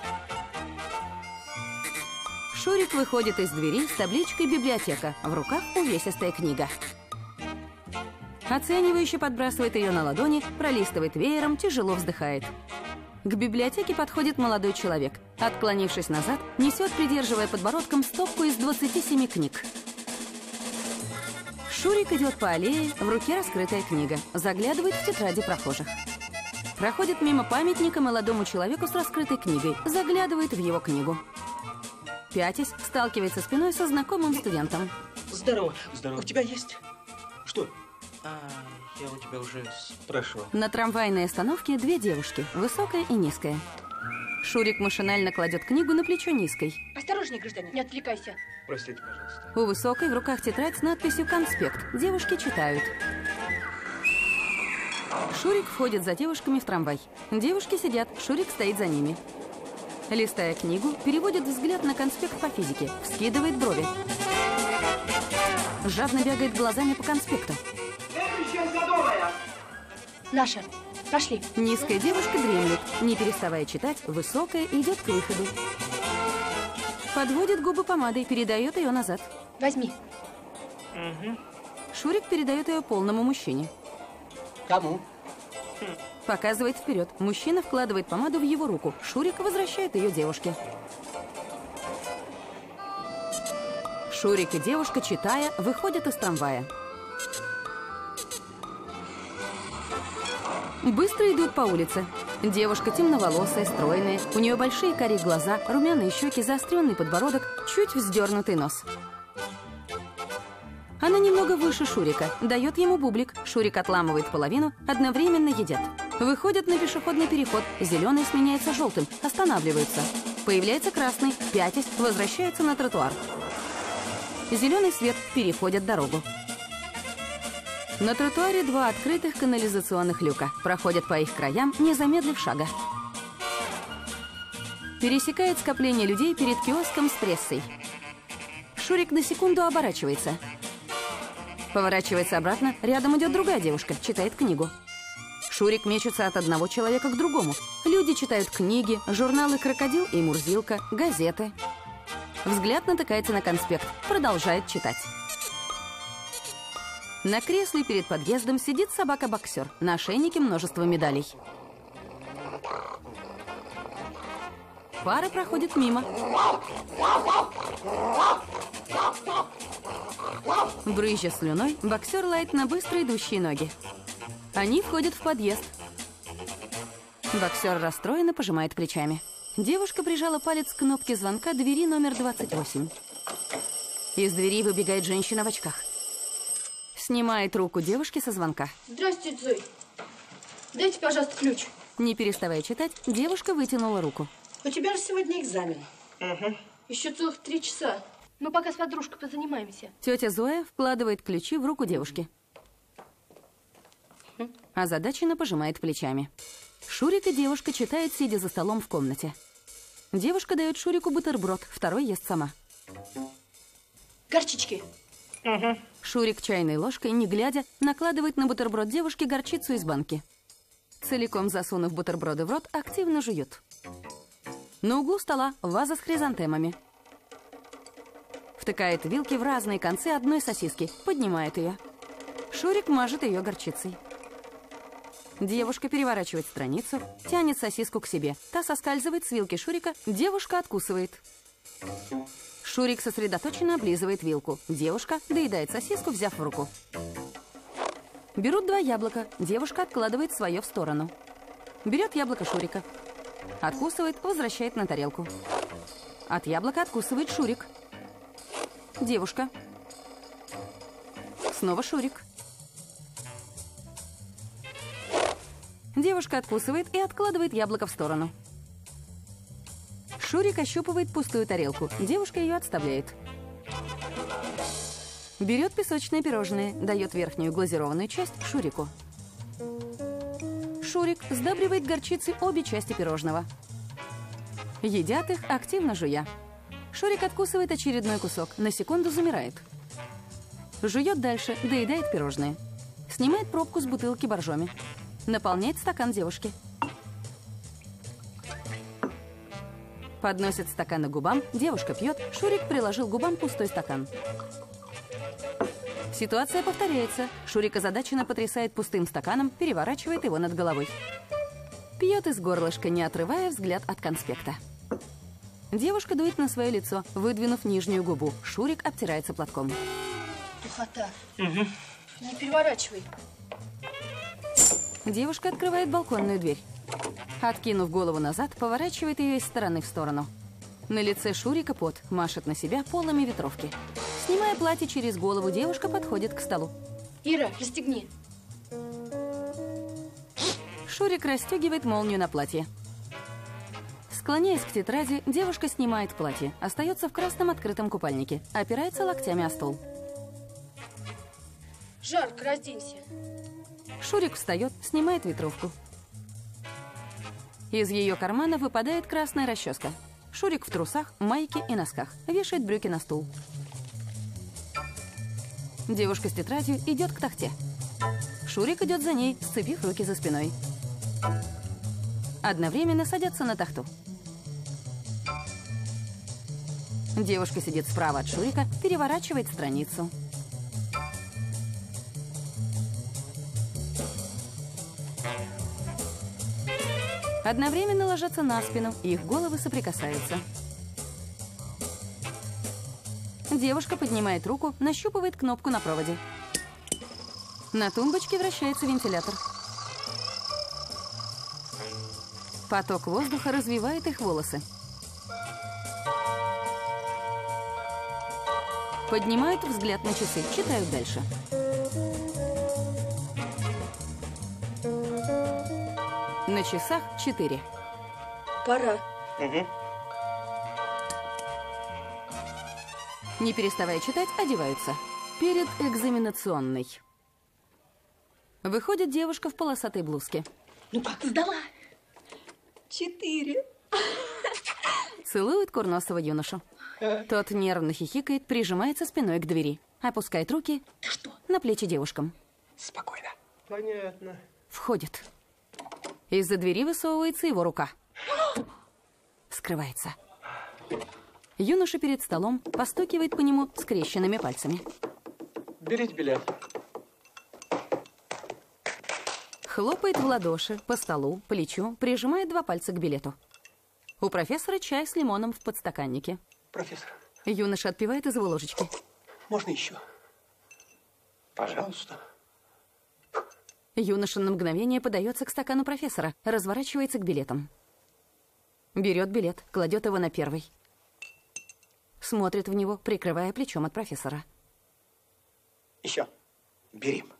Speaker 1: Шурик выходит из двери с табличкой «Библиотека». В руках увесистая книга. Оценивающе подбрасывает ее на ладони, пролистывает веером, тяжело вздыхает. К библиотеке подходит молодой человек. Отклонившись назад, несет, придерживая подбородком, стопку из двадцати семи книг. Шурик идет по аллее, в руке раскрытая книга. Заглядывает в тетради прохожих. Проходит мимо памятника молодому человеку с раскрытой книгой. Заглядывает в его книгу. Пятясь, сталкивается спиной со знакомым студентом.
Speaker 11: Здорово. Здорово. У тебя есть? Что? А, я у тебя уже спрашивал.
Speaker 1: На трамвайной остановке две девушки, высокая и низкая. Шурик машинально кладет книгу на плечо низкой.
Speaker 2: Осторожней, гражданин, не отвлекайся.
Speaker 11: Простите, пожалуйста.
Speaker 1: У высокой в руках тетрадь с надписью «Конспект». Девушки читают. Шурик входит за девушками в трамвай. Девушки сидят, Шурик стоит за ними. Листая книгу, переводит взгляд на конспект по физике, вскидывает брови. Жадно бегает глазами по конспекту.
Speaker 2: Наша. Пошли.
Speaker 1: Низкая девушка дремлет. Не переставая читать, высокая идет к выходу. Подводит губы помадой, передает ее назад.
Speaker 2: Возьми.
Speaker 11: Угу.
Speaker 1: Шурик передает ее полному мужчине.
Speaker 10: Кому?
Speaker 1: Показывает вперед. Мужчина вкладывает помаду в его руку. Шурик возвращает ее девушке. Шурик и девушка, читая, выходят из трамвая. Быстро идут по улице. Девушка темноволосая, стройная. У нее большие карие глаза, румяные щеки, заостренный подбородок, чуть вздернутый нос. Она немного выше Шурика. Дает ему бублик. Шурик отламывает половину, одновременно едят. Выходят на пешеходный переход. Зеленый сменяется желтым. Останавливаются. Появляется красный. Пятясь, возвращается на тротуар. Зеленый свет, переходят дорогу. На тротуаре два открытых канализационных люка. Проходят по их краям, не замедлив шага. Пересекает скопление людей перед киоском с прессой. Шурик на секунду оборачивается. Поворачивается обратно, рядом идет другая девушка, читает книгу. Шурик мечется от одного человека к другому. Люди читают книги, журналы «Крокодил» и «Мурзилка», газеты. Взгляд натыкается на конспект, продолжает читать. На кресле перед подъездом сидит собака-боксер, на ошейнике множество медалей. Пара проходит мимо. Брызжа слюной, боксер лает на быстро идущие ноги. Они входят в подъезд. Боксер расстроенно пожимает плечами. Девушка прижала палец к кнопке звонка двери номер двадцать восемь. Из двери выбегает женщина в очках. Снимает руку девушки со звонка.
Speaker 2: Здравствуйте, Зой. Дайте, пожалуйста, ключ.
Speaker 1: Не переставая читать, девушка вытянула руку.
Speaker 6: У тебя же сегодня экзамен.
Speaker 2: Угу. Еще целых три часа. Мы пока с подружкой позанимаемся.
Speaker 1: Тетя Зоя вкладывает ключи в руку девушки. Озадаченно пожимает плечами. Шурик и девушка читают, сидя за столом в комнате. Девушка дает Шурику бутерброд, второй ест сама.
Speaker 2: Горчички.
Speaker 1: Угу. Шурик чайной ложкой, не глядя, накладывает на бутерброд девушки горчицу из банки. Целиком засунув бутерброды в рот, активно жуют. На углу стола ваза с хризантемами. Втыкает вилки в разные концы одной сосиски, поднимает ее. Шурик мажет ее горчицей. Девушка переворачивает страницу, тянет сосиску к себе. Та соскальзывает с вилки Шурика, девушка откусывает. Шурик сосредоточенно облизывает вилку. Девушка доедает сосиску, взяв в руку. Берут два яблока. Девушка откладывает свое в сторону. Берет яблоко Шурика. Откусывает, возвращает на тарелку. От яблока откусывает Шурик. Девушка. Снова Шурик. Девушка откусывает и откладывает яблоко в сторону. Шурик ощупывает пустую тарелку. Девушка ее отставляет. Берет песочное пирожное, дает верхнюю глазированную часть Шурику. Шурик сдабривает горчицей обе части пирожного. Едят их, активно жуя. Шурик откусывает очередной кусок, на секунду замирает. Жует дальше, доедает пирожное. Снимает пробку с бутылки боржоми. Наполняет стакан девушки. Подносит стакан к губам, девушка пьет, Шурик приложил к губам пустой стакан. Ситуация повторяется. Шурик озадаченно потрясает пустым стаканом, переворачивает его над головой. Пьет из горлышка, не отрывая взгляд от конспекта. Девушка дует на свое лицо, выдвинув нижнюю губу. Шурик обтирается платком.
Speaker 2: Духота.
Speaker 11: Угу.
Speaker 2: Не переворачивай.
Speaker 1: Девушка открывает балконную дверь. Откинув голову назад, поворачивает ее из стороны в сторону. На лице Шурика пот, машет на себя полами ветровки. Снимая платье через голову, девушка подходит к столу.
Speaker 2: Ира, расстегни.
Speaker 1: Шурик расстегивает молнию на платье. Склоняясь к тетради, девушка снимает платье. Остается в красном открытом купальнике. Опирается локтями о стол.
Speaker 2: Жарко, разденься.
Speaker 1: Шурик встает, снимает ветровку. Из ее кармана выпадает красная расческа. Шурик в трусах, майке и носках. Вешает брюки на стул. Девушка с тетрадью идет к тахте. Шурик идет за ней, сцепив руки за спиной. Одновременно садятся на тахту. Девушка сидит справа от Шурика, переворачивает страницу. Одновременно ложатся на спину, и их головы соприкасаются. Девушка поднимает руку, нащупывает кнопку на проводе. На тумбочке вращается вентилятор. Поток воздуха развивает их волосы. Поднимают взгляд на часы, читают дальше. На часах четыре.
Speaker 2: Пора.
Speaker 11: Угу.
Speaker 1: Не переставая читать, одеваются. Перед экзаменационной. Выходит девушка в полосатой блузке.
Speaker 6: Ну как, сдала? Четыре.
Speaker 1: Целует курносого юношу. Тот нервно хихикает, прижимается спиной к двери. Опускает руки
Speaker 6: что?
Speaker 1: на плечи девушкам.
Speaker 10: Спокойно.
Speaker 11: Понятно.
Speaker 1: Входит. Из-за двери высовывается его рука. Скрывается. Юноша перед столом постукивает по нему скрещенными пальцами.
Speaker 11: Берите билет.
Speaker 1: Хлопает в ладоши, по столу, плечу, прижимает два пальца к билету. У профессора чай с лимоном в подстаканнике.
Speaker 10: Профессор.
Speaker 1: Юноша отпивает из его ложечки.
Speaker 10: Можно еще? Пожалуйста.
Speaker 1: Юноша на мгновение подается к стакану профессора, разворачивается к билетам. Берет билет, кладет его на первый. Смотрит в него, прикрывая плечом от профессора.
Speaker 10: Еще. Берем.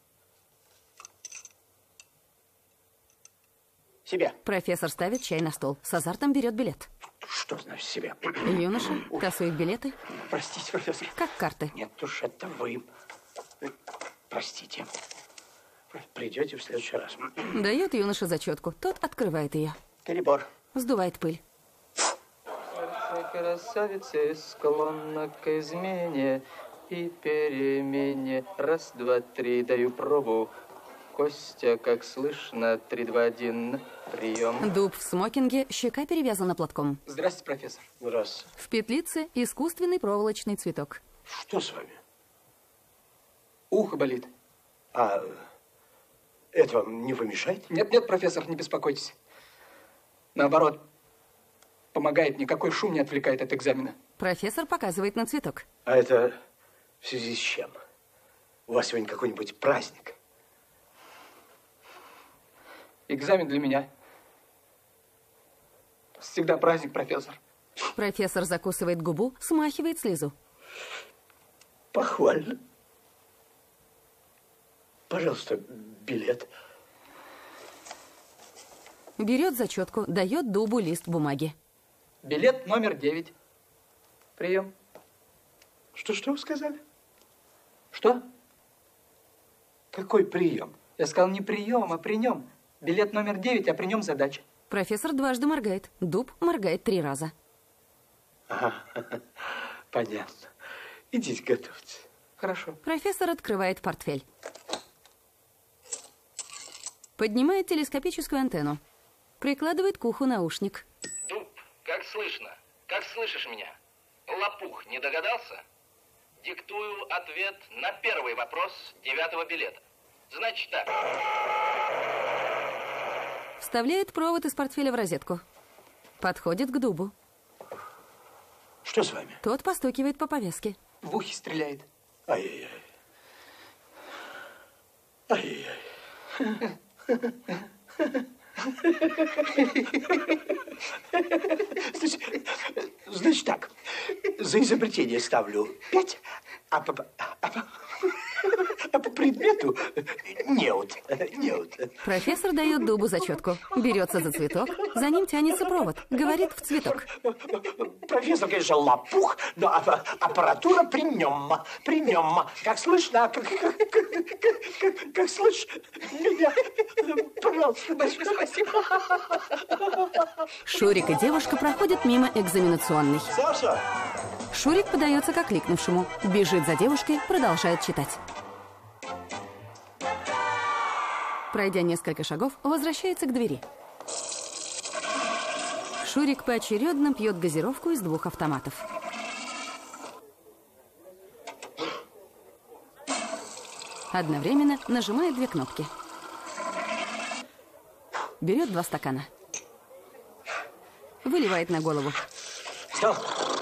Speaker 10: Себе.
Speaker 1: Профессор ставит чай на стол. С азартом берет билет.
Speaker 10: Что значит себе?
Speaker 1: Юноша тасует билеты.
Speaker 10: Простите, профессор.
Speaker 1: Как карты.
Speaker 10: Нет уж, это вы. Простите. Придете в следующий раз.
Speaker 1: Дает юноша зачетку. Тот открывает ее.
Speaker 10: Перебор.
Speaker 1: Сдувает пыль.
Speaker 15: Сердце красавицы склонно к измене и перемене. Раз, два, три, даю пробу. Костя, как слышно, три, два, один, прием.
Speaker 1: Дуб в смокинге, щека перевязана платком.
Speaker 11: Здравствуйте, профессор.
Speaker 10: Здравствуйте.
Speaker 1: В петлице искусственный проволочный цветок.
Speaker 10: Что с вами?
Speaker 11: Ухо болит.
Speaker 10: А это вам не помешает?
Speaker 11: Нет, нет, профессор, не беспокойтесь. Наоборот, помогает, никакой шум не отвлекает от экзамена.
Speaker 1: Профессор показывает на цветок.
Speaker 10: А это в связи с чем? У вас сегодня какой-нибудь праздник?
Speaker 11: Экзамен для меня всегда праздник, профессор.
Speaker 1: Профессор закусывает губу, смахивает слезу.
Speaker 10: Похвально. Пожалуйста, билет.
Speaker 1: Берет зачетку, дает Дубу лист бумаги.
Speaker 11: Билет номер девять. Прием.
Speaker 10: Что, что вы сказали?
Speaker 11: Что?
Speaker 10: Какой прием?
Speaker 11: Я сказал не прием, а при нем. Билет номер девять, а при нем задача.
Speaker 1: Профессор дважды моргает. Дуб моргает три раза.
Speaker 10: Ага, понятно. Идите готовьте.
Speaker 11: Хорошо.
Speaker 1: Профессор открывает портфель. Поднимает телескопическую антенну. Прикладывает к уху наушник.
Speaker 14: Дуб, как слышно? Как слышишь меня? Лопух, не догадался? Диктую ответ на первый вопрос девятого билета. Значит так.
Speaker 1: Вставляет провод из портфеля в розетку. Подходит к Дубу.
Speaker 10: Что с вами?
Speaker 1: Тот постукивает по повязке.
Speaker 11: В ухе стреляет.
Speaker 10: Ай-яй-яй. Ай-яй-яй. Значит, значит так, за изобретение ставлю пять, а по, а по, а по предмету неуд, неуд.
Speaker 1: Профессор дает Дубу зачетку. Берется за цветок, за ним тянется провод. Говорит в цветок.
Speaker 10: Профессор, конечно, лопух, но аппаратура при нем, при нем. Как слышно, как, как, как, как слышно меня. Пожалуйста, большое спасибо.
Speaker 1: Шурик и девушка проходят мимо экзаменационной.
Speaker 7: Саша!
Speaker 1: Шурик подается к окликнувшему. Бежит за девушкой, продолжает читать. Пройдя несколько шагов, возвращается к двери. Шурик поочередно пьет газировку из двух автоматов. Одновременно нажимает две кнопки. Берет два стакана. Выливает на голову.
Speaker 10: Стоп.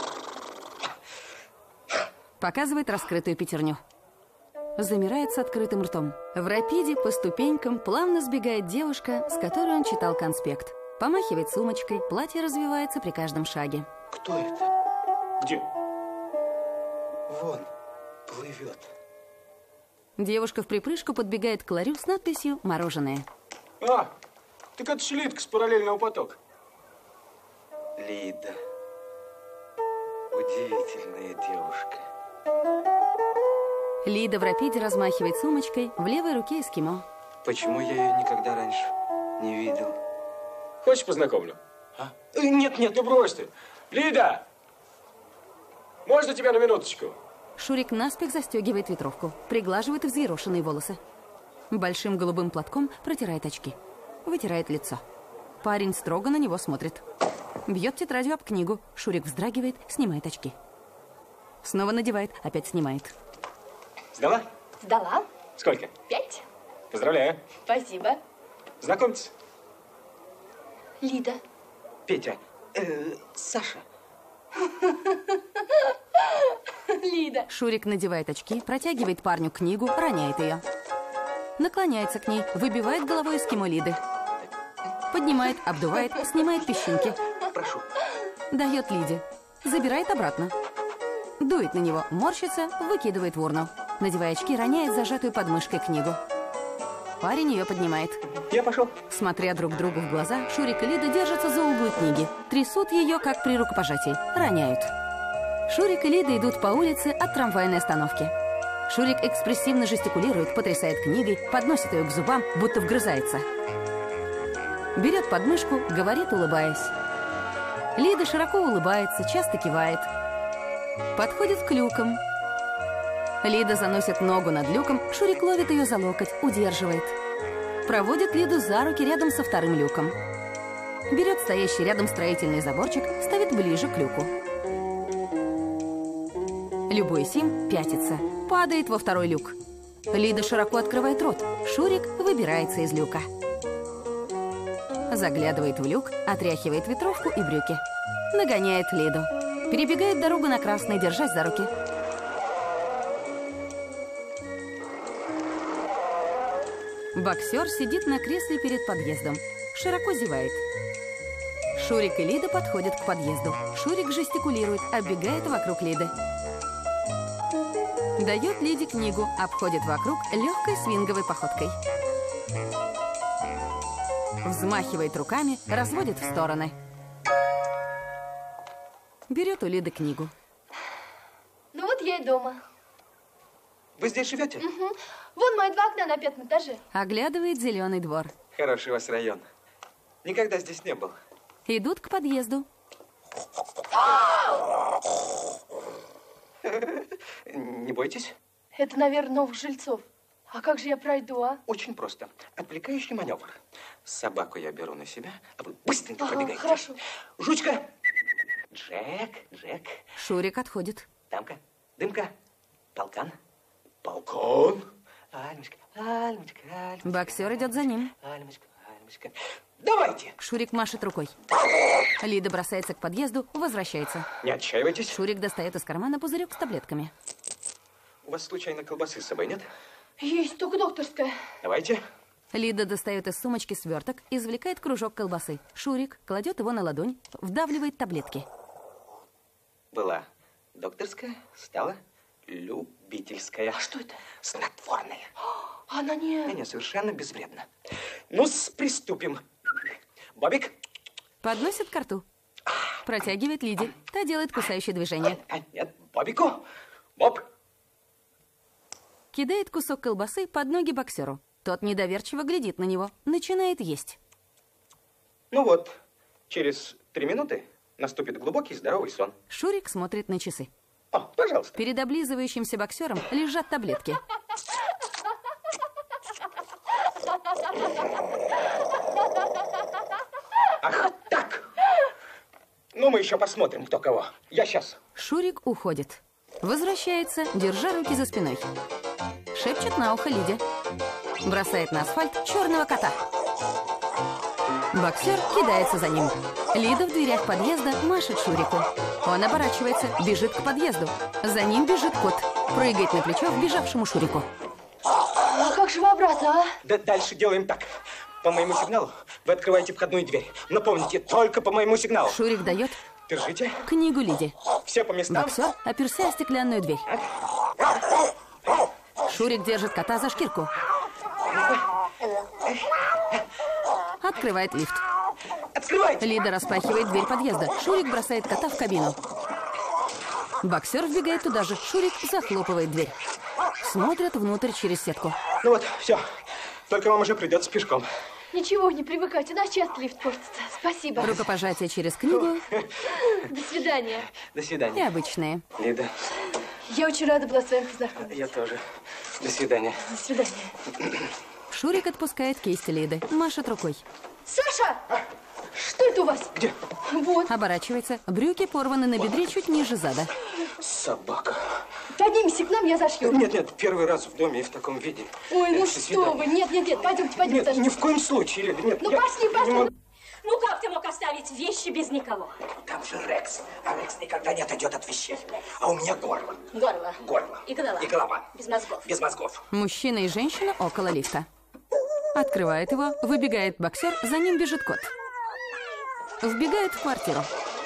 Speaker 1: Показывает раскрытую пятерню. Замирает с открытым ртом. В рапиде по ступенькам плавно сбегает девушка, с которой он читал конспект. Помахивает сумочкой, платье развивается при каждом шаге.
Speaker 10: Кто это?
Speaker 13: Где?
Speaker 10: Вон, плывет.
Speaker 1: Девушка в припрыжку подбегает к ларю с надписью «Мороженое».
Speaker 13: А, так это ж Лидка с параллельного потока.
Speaker 16: Лида. Удивительная девушка.
Speaker 1: Лида в рапиде размахивает сумочкой, в левой руке эскимо.
Speaker 8: Почему я ее никогда раньше не видел?
Speaker 13: Хочешь, познакомлю? А? Нет, нет, ну брось ты. Лида! Можно тебя на минуточку?
Speaker 1: Шурик наспех застегивает ветровку, приглаживает взъерошенные волосы. Большим голубым платком протирает очки. Вытирает лицо. Парень строго на него смотрит. Бьет тетрадью об книгу. Шурик вздрагивает, снимает очки. Снова надевает, опять снимает.
Speaker 13: Сдала?
Speaker 2: Сдала.
Speaker 13: Сколько?
Speaker 2: Пять.
Speaker 13: Поздравляю.
Speaker 2: Спасибо.
Speaker 13: Знакомьтесь.
Speaker 2: Лида.
Speaker 8: Петя. Э, Саша.
Speaker 2: Лида.
Speaker 1: Шурик надевает очки, протягивает парню книгу, роняет ее. Наклоняется к ней, выбивает головой эскимо Лиды. Поднимает, обдувает, снимает песчинки.
Speaker 8: Прошу.
Speaker 1: Дает Лиде. Забирает обратно. Дует на него, морщится, выкидывает в урну. Надевая очки, роняет зажатую под мышкой книгу. Парень ее поднимает.
Speaker 8: Я пошел.
Speaker 1: Смотря друг другу в глаза, Шурик и Лида держатся за углы книги. Трясут ее, как при рукопожатии. Роняют. Шурик и Лида идут по улице от трамвайной остановки. Шурик экспрессивно жестикулирует, потрясает книгой, подносит ее к зубам, будто вгрызается. Берет подмышку, говорит, улыбаясь. Лида широко улыбается, часто кивает. Подходит к люкам. Лида заносит ногу над люком, Шурик ловит ее за локоть, удерживает. Проводит Лиду за руки рядом со вторым люком. Берет стоящий рядом строительный заборчик, ставит ближе к люку. Любуясь им, пятится, падает во второй люк. Лида широко открывает рот, Шурик выбирается из люка. Заглядывает в люк, отряхивает ветровку и брюки. Нагоняет Лиду. Перебегает дорогу на красный, держась за руки. Боксер сидит на кресле перед подъездом. Широко зевает. Шурик и Лида подходят к подъезду. Шурик жестикулирует, оббегает вокруг Лиды. Дает Лиде книгу, обходит вокруг легкой свинговой походкой. Взмахивает руками, разводит в стороны. Берет у Лиды книгу.
Speaker 2: Ну вот я и дома.
Speaker 8: Вы здесь живете?
Speaker 2: Угу. Вон мои два окна на пятом этаже.
Speaker 1: Оглядывает зеленый двор.
Speaker 8: Хороший у вас район. Никогда здесь не был.
Speaker 1: Идут к подъезду.
Speaker 8: Не бойтесь?
Speaker 2: Это, наверное, новых жильцов. А как же я пройду, а?
Speaker 8: Очень просто. Отвлекающий маневр. Собаку я беру на себя, а вы быстренько
Speaker 2: Ага,
Speaker 8: пробегаете.
Speaker 2: хорошо.
Speaker 8: Жучка! Джек, Джек.
Speaker 1: Шурик отходит.
Speaker 8: Дамка, дымка, полкан, полкон. Альмочка, Альмочка, Альмочка.
Speaker 1: Боксер идет за ним.
Speaker 8: Альмочка, Альмочка. Давайте!
Speaker 1: Шурик машет рукой. Лида бросается к подъезду, возвращается.
Speaker 8: Не отчаивайтесь.
Speaker 1: Шурик достает из кармана пузырек с таблетками.
Speaker 8: У вас случайно колбасы с собой нет?
Speaker 2: Есть, только докторская.
Speaker 8: Давайте.
Speaker 1: Лида достает из сумочки сверток, извлекает кружок колбасы. Шурик кладет его на ладонь, вдавливает таблетки.
Speaker 8: Была докторская, стала любительская.
Speaker 2: А что это?
Speaker 8: Снотворная.
Speaker 2: Она не...
Speaker 8: Не, не, совершенно безвредна. Ну, приступим. Бобик.
Speaker 1: Подносит ко рту. Протягивает Лиде. Та делает кусающее движение.
Speaker 8: А, нет, Бобику. Боб.
Speaker 1: Кидает кусок колбасы под ноги боксеру. Тот недоверчиво глядит на него. Начинает есть.
Speaker 8: Ну вот, через три минуты наступит глубокий здоровый сон.
Speaker 1: Шурик смотрит на часы.
Speaker 8: О, пожалуйста.
Speaker 1: Перед облизывающимся боксером лежат таблетки.
Speaker 8: Ах, так. Ну, мы еще посмотрим, кто кого. Я сейчас.
Speaker 1: Шурик уходит. Возвращается, держа руки за спиной. Шепчет на ухо Лиде. Бросает на асфальт черного кота. Боксер кидается за ним. Лида в дверях подъезда машет Шурику. Он оборачивается, бежит к подъезду. За ним бежит кот. Прыгает на плечо вбежавшему Шурику.
Speaker 2: А как же вы обратно, а?
Speaker 8: Да дальше делаем так. По моему сигналу вы открываете входную дверь. Но помните, только по моему сигналу.
Speaker 1: Шурик дает
Speaker 8: Держите.
Speaker 1: книгу Лиде.
Speaker 8: Все по местам.
Speaker 1: Боксер оперся о стеклянную дверь. Шурик держит кота за шкирку. Открывает лифт.
Speaker 8: Открывайте.
Speaker 1: Лида распахивает дверь подъезда. Шурик бросает кота в кабину. Боксер вбегает туда же. Шурик захлопывает дверь. Смотрят внутрь через сетку.
Speaker 8: Ну вот, все. Только вам уже придется пешком.
Speaker 2: Ничего, не привыкайте, у нас часто лифт портится. Спасибо.
Speaker 1: Рукопожатие через книгу.
Speaker 2: До свидания.
Speaker 8: До свидания.
Speaker 1: И обычные.
Speaker 8: Лида.
Speaker 2: Я очень рада была с вами познакомиться.
Speaker 8: Я тоже. До свидания.
Speaker 2: До свидания.
Speaker 1: Шурик отпускает кисть Лиды, машет рукой.
Speaker 2: Саша! Что это у вас?
Speaker 8: Где?
Speaker 2: Вот.
Speaker 1: Оборачивается. Брюки порваны на бедре чуть ниже зада.
Speaker 8: Собака.
Speaker 2: Поднимите к нам, я зашью.
Speaker 8: Нет, нет, первый раз в доме и в таком виде.
Speaker 2: Ой, ну
Speaker 8: До
Speaker 2: что
Speaker 8: свидания.
Speaker 2: вы. Нет, нет, нет, пойдемте, пойдемте.
Speaker 8: Нет,
Speaker 2: Саша.
Speaker 8: ни в коем случае, Лида, нет.
Speaker 2: Ну
Speaker 8: я
Speaker 2: пошли,
Speaker 8: не
Speaker 2: пошли.
Speaker 8: могу.
Speaker 16: Ну как ты мог оставить вещи без никого?
Speaker 17: Там же Рекс, а Рекс никогда не отойдет от вещей. А у меня горло.
Speaker 16: Горло.
Speaker 17: Горло.
Speaker 16: И голова.
Speaker 17: И голова.
Speaker 16: Без мозгов.
Speaker 17: Без мозгов.
Speaker 1: Мужчина и женщина около лифта. Открывает его, выбегает боксер, за ним бежит кот. Вбегает в квартиру.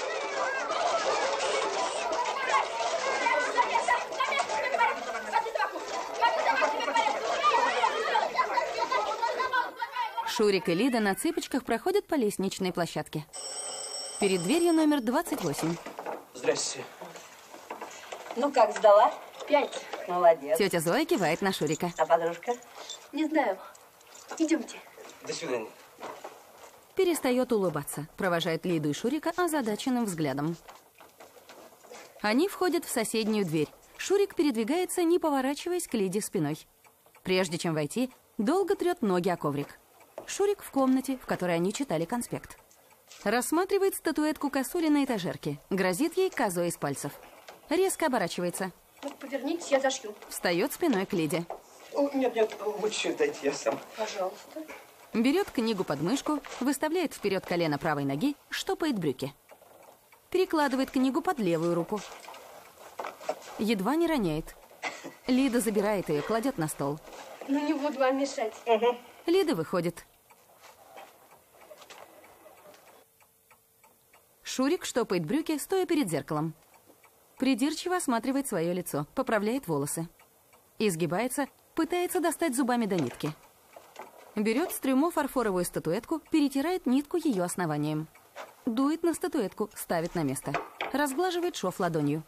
Speaker 1: Шурик и Лида на цыпочках проходят по лестничной площадке. Перед дверью номер двадцать восемь.
Speaker 8: Здрасте.
Speaker 16: Ну как, сдала? Пять. Молодец.
Speaker 1: Тетя Зоя кивает на Шурика.
Speaker 16: А подружка?
Speaker 2: Не знаю. Идемте.
Speaker 8: До свидания.
Speaker 1: Перестает улыбаться, провожает Лиду и Шурика озадаченным взглядом. Они входят в соседнюю дверь. Шурик передвигается, не поворачиваясь к Лиде спиной. Прежде чем войти, долго трет ноги о коврик. Шурик в комнате, в которой они читали конспект. Рассматривает статуэтку косули на этажерке. Грозит ей козой из пальцев. Резко оборачивается.
Speaker 2: Ну, повернитесь, я зашью.
Speaker 1: Встает спиной к Лиде.
Speaker 8: О, нет, нет, лучше дайте я сам.
Speaker 2: Пожалуйста.
Speaker 1: Берет книгу под мышку, выставляет вперед колено правой ноги, штопает брюки. Перекладывает книгу под левую руку. Едва не роняет. Лида забирает ее, кладет на стол.
Speaker 2: Ну, не буду вам мешать.
Speaker 8: Угу.
Speaker 1: Лида выходит. Шурик штопает брюки, стоя перед зеркалом. Придирчиво осматривает свое лицо, поправляет волосы. Изгибается, пытается достать зубами до нитки. Берет с трюмо фарфоровую статуэтку, перетирает нитку ее основанием. Дует на статуэтку, ставит на место. Разглаживает шов ладонью.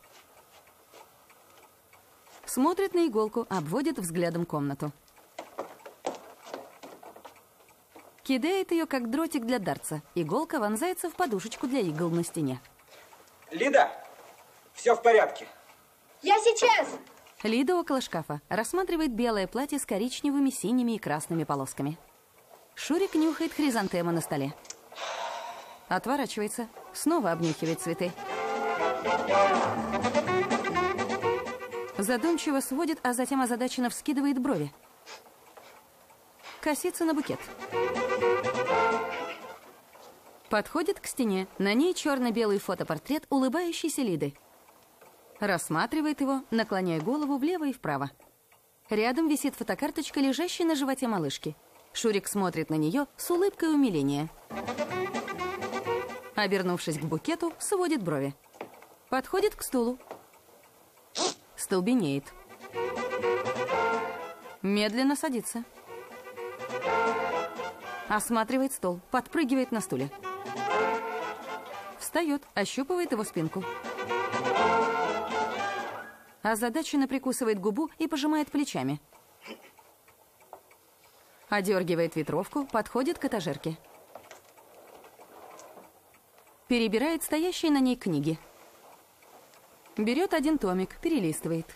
Speaker 1: Смотрит на иголку, обводит взглядом комнату. Кидает ее, как дротик для дартса. Иголка вонзается в подушечку для игл на стене.
Speaker 8: Лида, все в порядке.
Speaker 2: Я сейчас!
Speaker 1: Лида около шкафа рассматривает белое платье с коричневыми, синими и красными полосками. Шурик нюхает хризантему на столе. Отворачивается, снова обнюхивает цветы. Задумчиво сводит, а затем озадаченно вскидывает брови. Косится на букет. Подходит к стене. На ней черно-белый фотопортрет улыбающейся Лиды. Рассматривает его, наклоняя голову влево и вправо. Рядом висит фотокарточка, лежащая на животе малышки. Шурик смотрит на нее с улыбкой умиления. Обернувшись к букету, сводит брови. Подходит к стулу. Столбенеет. Медленно садится. Осматривает стол, подпрыгивает на стуле. Встает, ощупывает его спинку. Озадаченно прикусывает губу и пожимает плечами. Одергивает ветровку, подходит к этажерке. Перебирает стоящие на ней книги. Берет один томик, перелистывает.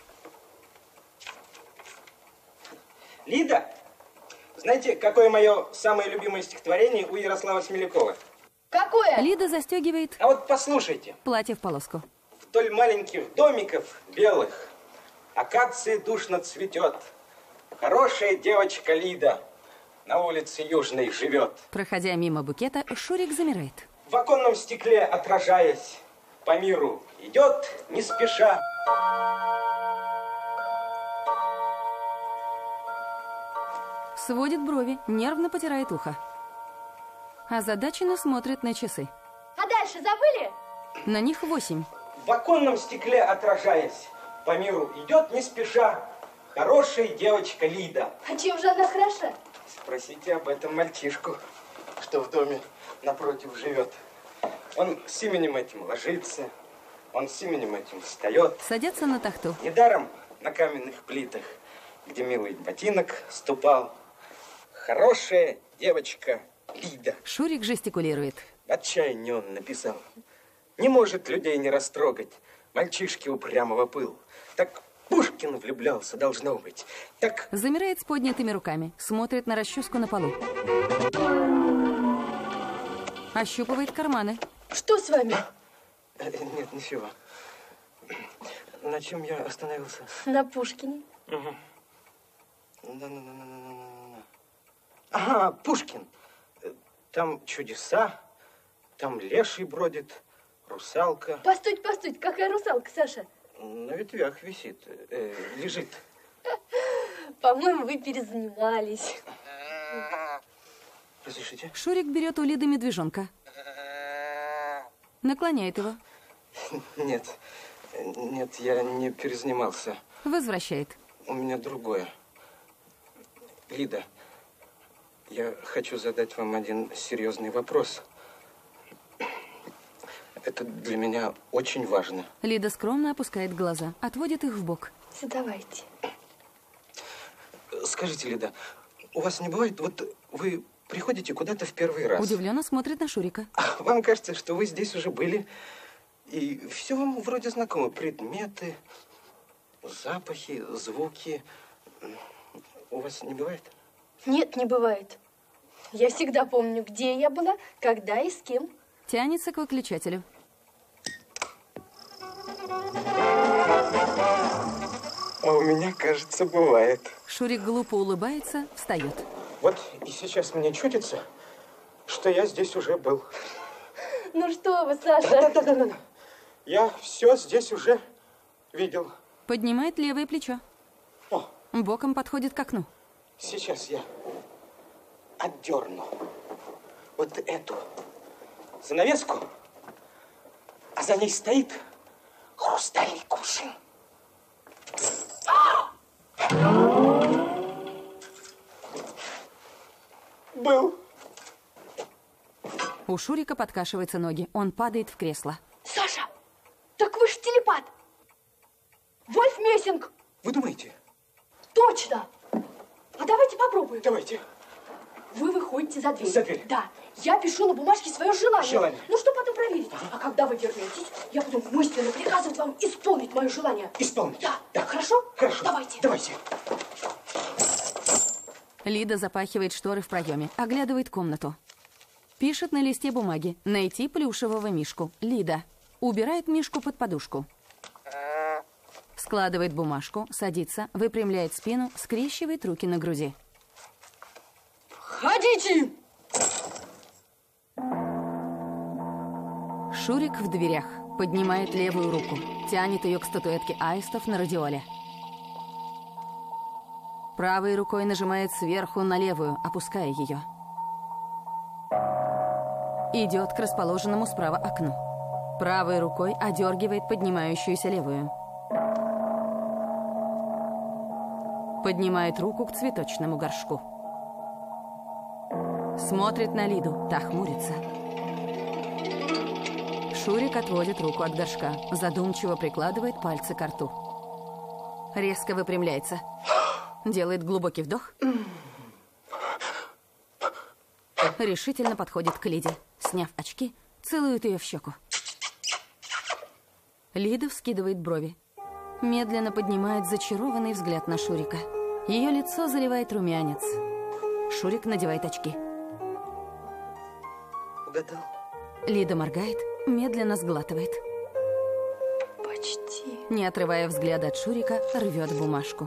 Speaker 8: Лида, знаете, какое мое самое любимое стихотворение у Ярослава Смелякова?
Speaker 2: Какое?
Speaker 1: Лида застегивает.
Speaker 8: А вот послушайте.
Speaker 1: Платье в полоску.
Speaker 8: Вдоль маленьких домиков белых акация душно цветет. Хорошая девочка Лида на улице Южной живет.
Speaker 1: Проходя мимо букета, Шурик замирает.
Speaker 8: В оконном стекле отражаясь, по миру идет не спеша.
Speaker 1: Сводит брови, нервно потирает ухо. Озадаченно смотрит на часы.
Speaker 2: А дальше забыли?
Speaker 1: На них восемь.
Speaker 8: В оконном стекле отражаясь, по миру идет не спеша хорошая девочка Лида.
Speaker 2: А чем же она хороша?
Speaker 8: Спросите об этом мальчишку, что в доме напротив живет. Он с именем этим ложится, Он с именем этим встает.
Speaker 1: Садятся на тахту.
Speaker 8: Недаром на каменных плитах, где милый ботинок ступал. Хорошая девочка Лида.
Speaker 1: Шурик жестикулирует.
Speaker 8: В отчаянии он написал. Не может людей не растрогать, мальчишки упрямого пыл. Так Пушкин влюблялся, должно быть. Так...
Speaker 1: Замирает с поднятыми руками, смотрит на расческу на полу. Ощупывает карманы.
Speaker 2: Что с вами?
Speaker 8: Нет, ничего. На чем я остановился?
Speaker 2: На Пушкине.
Speaker 8: Угу. Да, да, да, да, да. Ага, Пушкин. Там чудеса, там леший бродит, русалка.
Speaker 2: Постойте, постойте, какая русалка, Саша?
Speaker 8: На ветвях висит, э, лежит.
Speaker 2: По-моему, вы перезанимались.
Speaker 8: Разрешите?
Speaker 1: Шурик берет у Лиды медвежонка. Наклоняет его.
Speaker 8: Нет, нет, я не перезанимался.
Speaker 1: Возвращает.
Speaker 8: У меня другое. Лида, я хочу задать вам один серьезный вопрос. Это для меня очень важно.
Speaker 1: Лида скромно опускает глаза, отводит их в бок.
Speaker 2: Задавайте.
Speaker 8: Скажите, Лида, у вас не бывает, вот вы приходите куда-то в первый раз.
Speaker 1: Удивленно смотрит на Шурика.
Speaker 8: Вам кажется, что вы здесь уже были, и все вам вроде знакомо. Предметы, запахи, звуки. У вас не бывает?
Speaker 2: Нет, не бывает. Я всегда помню, где я была, когда и с кем.
Speaker 1: Тянется к выключателю.
Speaker 8: А у меня, кажется, бывает.
Speaker 1: Шурик глупо улыбается, встает.
Speaker 8: Вот и сейчас мне чудится, что я здесь уже был.
Speaker 2: Ну что вы, Саша?
Speaker 8: Да-да-да. Я все здесь уже видел.
Speaker 1: Поднимает левое плечо.
Speaker 8: О.
Speaker 1: Боком подходит к окну.
Speaker 8: Сейчас я отдерну вот эту занавеску, а за ней стоит хрустальный кувшин. Был.
Speaker 1: У Шурика подкашиваются ноги. Он падает в кресло.
Speaker 2: Саша, так вы ж телепат. Вольф Мессинг.
Speaker 8: Вы думаете?
Speaker 2: Точно. А давайте попробуем.
Speaker 8: Давайте.
Speaker 2: Вы выходите за дверь.
Speaker 8: За дверь?
Speaker 2: Да. Я пишу на бумажке свое желание.
Speaker 8: Желание.
Speaker 2: Ну, что потом проверить. А когда вы вернетесь, я буду мысленно приказывать вам исполнить мое желание.
Speaker 8: Исполнить?
Speaker 2: Да.
Speaker 8: Да.
Speaker 2: Хорошо?
Speaker 8: Хорошо.
Speaker 2: Давайте.
Speaker 8: Давайте.
Speaker 1: Лида запахивает шторы в проеме, оглядывает комнату. Пишет на листе бумаги. Найти плюшевого мишку. Лида. Убирает мишку под подушку. Складывает бумажку, садится, выпрямляет спину, скрещивает руки на груди.
Speaker 2: Ходите!
Speaker 1: Шурик в дверях. Поднимает левую руку. Тянет ее к статуэтке аистов на радиоле. Правой рукой нажимает сверху на левую, опуская ее. Идет к расположенному справа окну. Правой рукой одергивает поднимающуюся левую. Поднимает руку к цветочному горшку. Смотрит на Лиду, та хмурится. Шурик отводит руку от горшка, задумчиво прикладывает пальцы к рту. Резко выпрямляется. Делает глубокий вдох. Решительно подходит к Лиде. Сняв очки, целует ее в щеку. Лида вскидывает брови. Медленно поднимает зачарованный взгляд на Шурика. Ее лицо заливает румянец. Шурик надевает очки.
Speaker 8: Угадал?
Speaker 1: Лида моргает, медленно сглатывает.
Speaker 2: Почти.
Speaker 1: Не отрывая взгляда от Шурика, рвет бумажку.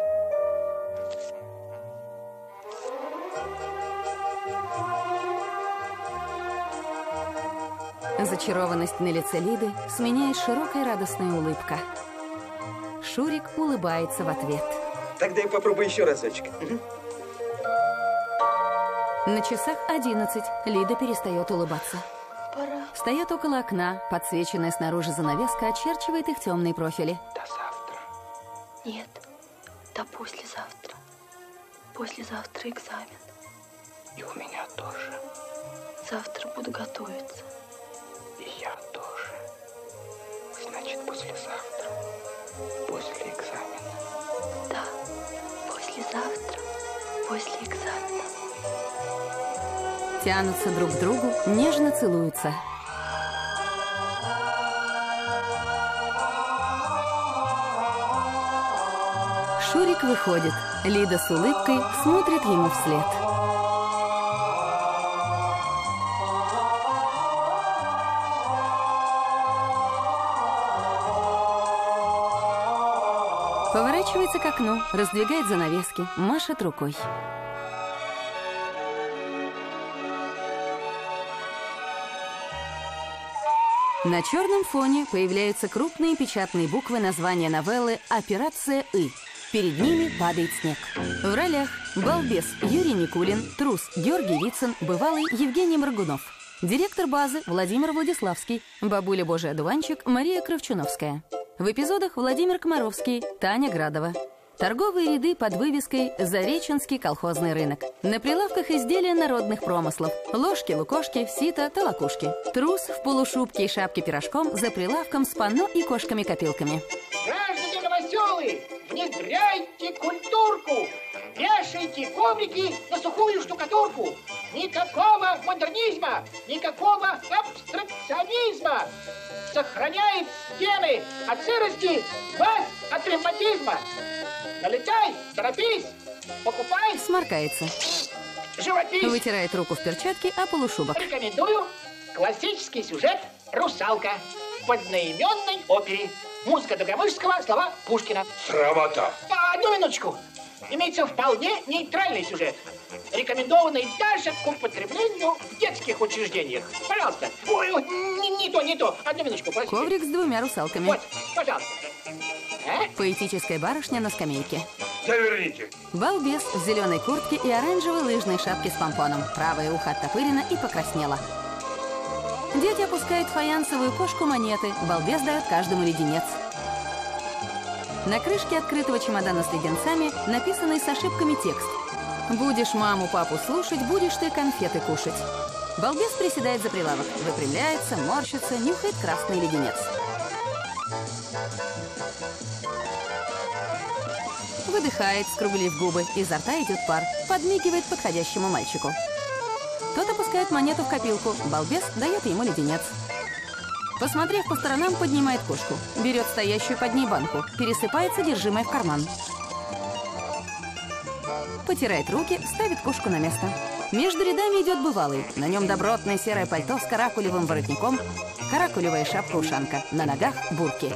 Speaker 1: Зачарованность на лице Лиды сменяет широкая радостная улыбка. Шурик улыбается в ответ.
Speaker 8: Тогда я попробую еще разочек. Угу.
Speaker 1: На часах одиннадцать. Лида перестает улыбаться.
Speaker 2: Пора.
Speaker 1: Встает около окна. Подсвеченная снаружи занавеска очерчивает их темные профили.
Speaker 8: До завтра.
Speaker 2: Нет, до послезавтра. Послезавтра экзамен.
Speaker 8: И у меня тоже.
Speaker 2: Завтра буду готовиться.
Speaker 8: И я тоже. Знаете,
Speaker 11: Значит, послезавтра, после экзамена.
Speaker 2: Да, послезавтра, после экзамена.
Speaker 1: Тянутся друг к другу, нежно целуются. Шурик выходит. Лида с улыбкой смотрит ему вслед. Поворачивается к окну, раздвигает занавески, машет рукой. На черном фоне появляются крупные печатные буквы названия новеллы «Операция И». Перед ними падает снег. В ролях балбес Юрий Никулин, трус Георгий Вицин, бывалый Евгений Моргунов. Директор базы Владимир Владиславский, бабуля Божий одуванчик Мария Кравчуновская. В эпизодах Владимир Комаровский, Таня Градова. Торговые ряды под вывеской «Зареченский колхозный рынок». На прилавках изделия народных промыслов. Ложки, лукошки, сито, толокушки. Трус в полушубке и шапке пирожком за прилавком с панно и кошками-копилками.
Speaker 18: Граждане новоселы, внедряйте культурку, вешайте коврики на сухую штукатурку. Никакого модернизма, никакого абстракционизма. Сохраняет стены от сырости, вас от ревматизма. Налетай, торопись, покупай.
Speaker 1: Сморкается.
Speaker 18: Живопись.
Speaker 1: Вытирает руку в перчатке о полушубок.
Speaker 18: Рекомендую классический сюжет «Русалка» в одноименной опере. Музыка Догомышского, слова Пушкина.
Speaker 5: Срамота.
Speaker 18: А, одну минуточку. Имеется вполне нейтральный сюжет, рекомендованный даже к употреблению в детских учреждениях. Пожалуйста. Ой, ой, не, не то, не то. Одну минуточку, простите.
Speaker 1: Коврик с двумя русалками.
Speaker 18: Вот, пожалуйста. А?
Speaker 1: Поэтическая барышня на скамейке.
Speaker 5: Заверните.
Speaker 1: Балбес в зеленой куртке и оранжевой лыжной шапке с помпоном. Правое ухо оттопырено и покраснело. Дети опускают в фаянсовую кошку монеты. Балбес дает каждому леденец. На крышке открытого чемодана с леденцами написанный с ошибками текст. «Будешь маму, папу слушать, будешь ты конфеты кушать». Балбес приседает за прилавок, выпрямляется, морщится, нюхает красный леденец. Выдыхает, скруглив губы, изо рта идет пар, подмигивает подходящему мальчику. Тот опускает монету в копилку, балбес дает ему леденец. Посмотрев по сторонам, поднимает кошку, берет стоящую под ней банку, пересыпает содержимое в карман. Потирает руки, ставит кошку на место. Между рядами идет бывалый. На нем добротное серое пальто с каракулевым воротником, каракулевая шапка-ушанка, на ногах бурки.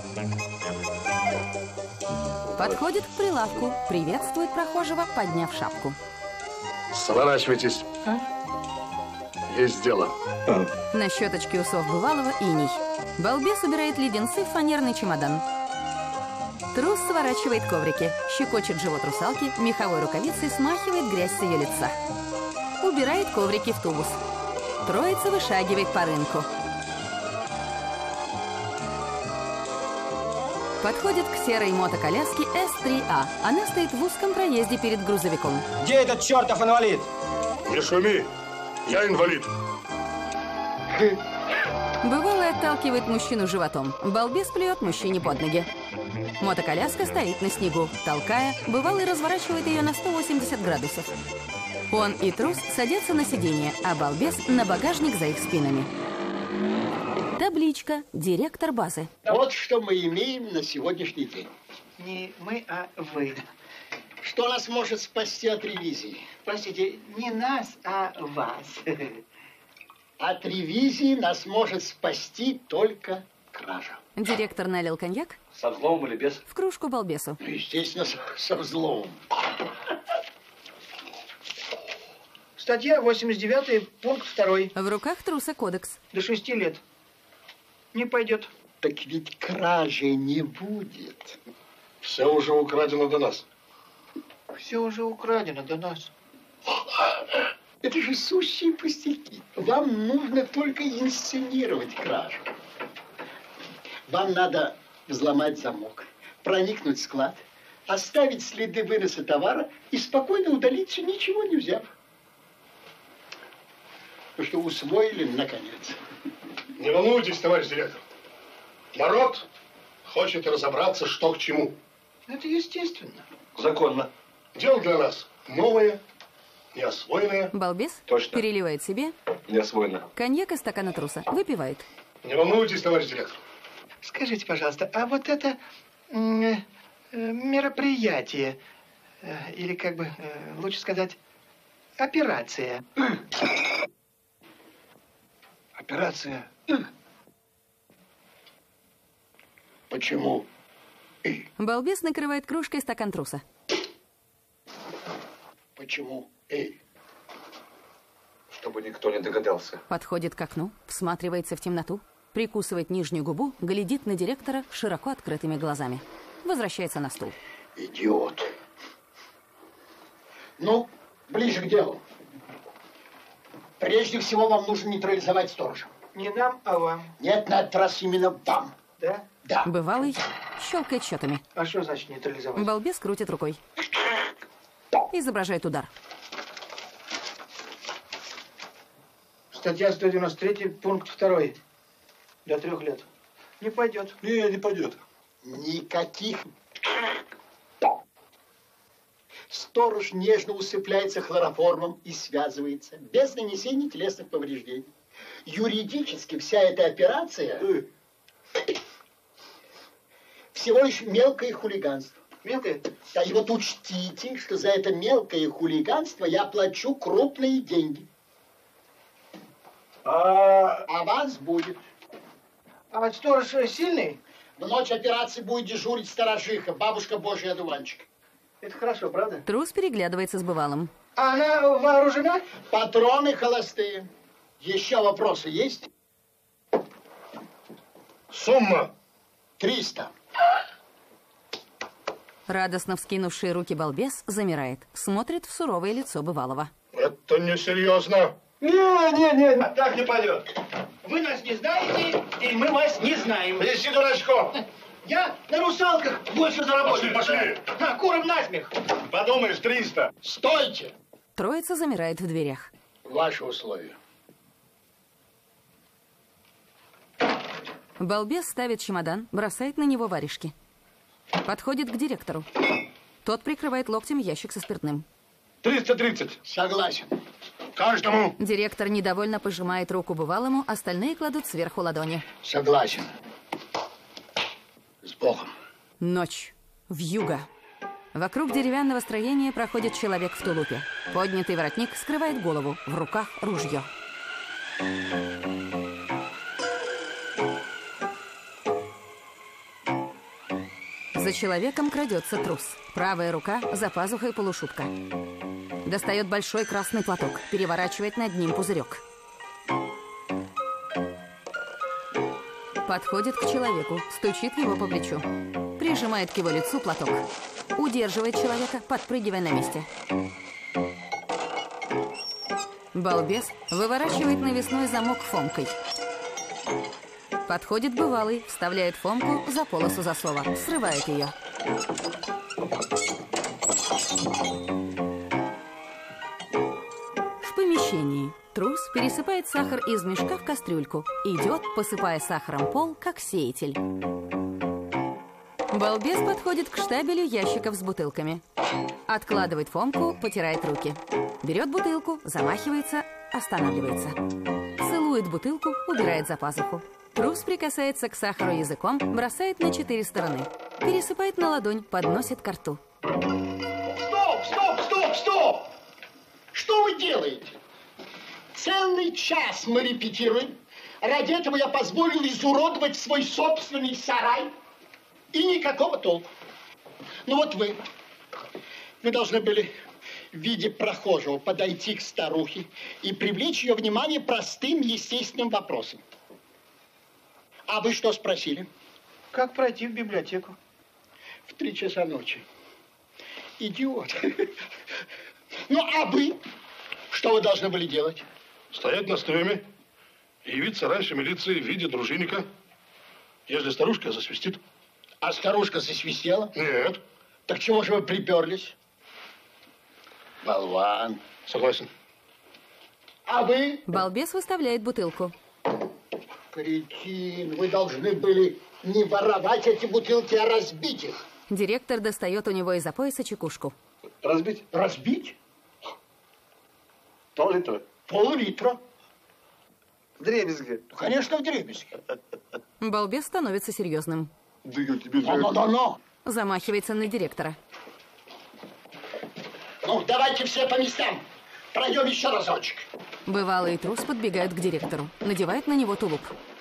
Speaker 1: Подходит к прилавку, приветствует прохожего, подняв шапку.
Speaker 9: Сворачивайтесь. А? Есть дело.
Speaker 1: На щеточке усов бывалого иней. Балбес убирает леденцы в фанерный чемодан. Трус сворачивает коврики, щекочет живот русалки, меховой рукавицей смахивает грязь с ее лица. Убирает коврики в тубус. Троица вышагивает по рынку. Подходит к серой мотоколяске эс три а. Она стоит в узком проезде перед грузовиком.
Speaker 19: Где этот чертов инвалид?
Speaker 9: Не шуми, я инвалид.
Speaker 1: Бывалый отталкивает мужчину животом. Балбес плюет мужчине под ноги. Мотоколяска стоит на снегу. Толкая, бывалый разворачивает ее на сто восемьдесят градусов. Он и трус садятся на сиденье, а балбес на багажник за их спинами. Табличка «Директор базы».
Speaker 20: Вот что мы имеем на сегодняшний день.
Speaker 18: Не мы, а вы.
Speaker 20: Что нас может спасти от ревизии?
Speaker 18: Простите, не нас, а вас.
Speaker 20: От ревизии нас может спасти только кража.
Speaker 1: Директор налил коньяк.
Speaker 19: Со взломом или без?
Speaker 1: В кружку балбесу.
Speaker 20: Естественно, со взломом.
Speaker 18: Статья восемьдесят девятая, пункт второй.
Speaker 1: В руках труса кодекс.
Speaker 18: До шести лет. Не пойдет.
Speaker 20: Так ведь кражи не будет.
Speaker 9: Все уже украдено до нас.
Speaker 18: Все уже украдено до нас.
Speaker 20: Это же сущие пустяки. Вам нужно только инсценировать кражу. Вам надо взломать замок, проникнуть в склад, оставить следы выноса товара и спокойно удалиться, ничего не взяв. Ну что, усвоили, наконец?
Speaker 9: Не волнуйтесь, товарищ директор. Народ хочет разобраться, что к чему.
Speaker 18: Это естественно.
Speaker 9: Законно. Дело для нас новое, неосвоенное.
Speaker 1: Балбес
Speaker 9: Точно.
Speaker 1: переливает себе
Speaker 9: Неосвоенное.
Speaker 1: коньяк из стакана труса. Выпивает.
Speaker 9: Не волнуйтесь, товарищ директор.
Speaker 18: Скажите, пожалуйста, а вот это э, мероприятие, э, или как бы э, лучше сказать, операция.
Speaker 9: Операция. Почему?
Speaker 1: Балбес накрывает кружкой стакан труса.
Speaker 9: Почему? Эй.
Speaker 13: Чтобы никто не догадался.
Speaker 1: Подходит к окну, всматривается в темноту, прикусывает нижнюю губу, глядит на директора широко открытыми глазами. Возвращается на стул.
Speaker 20: Идиот. Ну, ближе к делу. Прежде всего, вам нужно нейтрализовать сторожа.
Speaker 18: Не нам, а вам.
Speaker 20: Нет, на этот раз именно вам.
Speaker 18: Да?
Speaker 20: Да.
Speaker 1: Бывалый щелкает счетами.
Speaker 18: А что значит нейтрализовать?
Speaker 1: Балбес крутит рукой. Изображает удар.
Speaker 18: Статья сто девяносто три, пункт два. До трех лет. Не пойдет.
Speaker 9: Не, не пойдет.
Speaker 20: Никаких. Сторож нежно усыпляется хлороформом и связывается, без нанесения телесных повреждений. Юридически вся эта операция всего лишь мелкое хулиганство.
Speaker 18: Мелкое?
Speaker 20: Да, и вот учтите, что за это мелкое хулиганство я плачу крупные деньги.
Speaker 18: А...
Speaker 20: Аванс будет.
Speaker 18: А вот сторож сильный?
Speaker 20: В ночь операции будет дежурить сторожиха, бабушка Божий одуванчик.
Speaker 18: Это хорошо, правда?
Speaker 1: Трус переглядывается с бывалым.
Speaker 18: А она вооружена?
Speaker 20: Патроны холостые. Еще вопросы есть?
Speaker 9: Сумма.
Speaker 20: Триста.
Speaker 1: Радостно вскинувший руки балбес замирает, смотрит в суровое лицо бывалого.
Speaker 9: Это несерьезно.
Speaker 18: Не, не, не.
Speaker 9: Так не пойдет.
Speaker 18: Вы нас не знаете, и мы вас не знаем.
Speaker 9: Ищи дурачков.
Speaker 18: Я на русалках больше заработаю.
Speaker 9: Пошли, пошли.
Speaker 18: А, куром насмех.
Speaker 9: Подумаешь, триста.
Speaker 20: Стойте.
Speaker 1: Троица замирает в дверях.
Speaker 20: Ваши условия.
Speaker 1: Балбес ставит чемодан, бросает на него варежки. Подходит к директору. Тот прикрывает локтем ящик со спиртным.
Speaker 9: триста тридцать.
Speaker 20: Согласен.
Speaker 9: Каждому.
Speaker 1: Директор недовольно пожимает руку бывалому, остальные кладут сверху ладони.
Speaker 20: Согласен. С Богом.
Speaker 1: Ночь. Вьюга. Вокруг деревянного строения проходит человек в тулупе. Поднятый воротник скрывает голову, в руках ружье. За человеком крадется трус. Правая рука за пазухой полушубка. Достает большой красный платок, переворачивает над ним пузырек. Подходит к человеку, стучит его по плечу. Прижимает к его лицу платок. Удерживает человека, подпрыгивая на месте. Балбес выворачивает навесной замок фомкой. Подходит бывалый, вставляет фомку за полосу засова, срывает ее. В помещении трус пересыпает сахар из мешка в кастрюльку. Идет, посыпая сахаром пол, как сеятель. Балбес подходит к штабелю ящиков с бутылками. Откладывает фомку, потирает руки. Берет бутылку, замахивается, останавливается. Целует бутылку, убирает за пазуху. Трус прикасается к сахару языком, бросает на четыре стороны. Пересыпает на ладонь, подносит ко рту.
Speaker 20: Стоп, стоп, стоп, стоп! Что вы делаете? Целый час мы репетируем. Ради этого я позволил изуродовать свой собственный сарай. И никакого толку. Ну вот вы. Вы должны были в виде прохожего подойти к старухе и привлечь ее внимание простым, естественным вопросом. А вы что спросили?
Speaker 18: Как пройти в библиотеку?
Speaker 20: В три часа ночи. Идиот. Ну, а вы? Что вы должны были делать?
Speaker 9: Стоять на стреме и явиться раньше милиции в виде дружинника. Если старушка засвистит.
Speaker 20: А старушка засвистела?
Speaker 9: Нет.
Speaker 20: Так чего же вы приперлись? Болван.
Speaker 9: Согласен.
Speaker 20: А вы?
Speaker 1: Балбес выставляет бутылку.
Speaker 20: Кретин, вы должны были Не воровать эти бутылки, а разбить их.
Speaker 1: Директор достает у него из-за пояса чекушку.
Speaker 20: Разбить? Разбить? Пол-литра. Пол-литра.
Speaker 9: Вдребезги.
Speaker 20: Конечно, вдребезги.
Speaker 1: Балбес становится серьезным.
Speaker 9: Да я тебе за
Speaker 20: Но, но, но.
Speaker 1: Замахивается на директора.
Speaker 20: Ну, давайте все по местам. Пройдем еще разочек.
Speaker 1: Бывалый трус подбегает к директору. Надевает на него тулуп.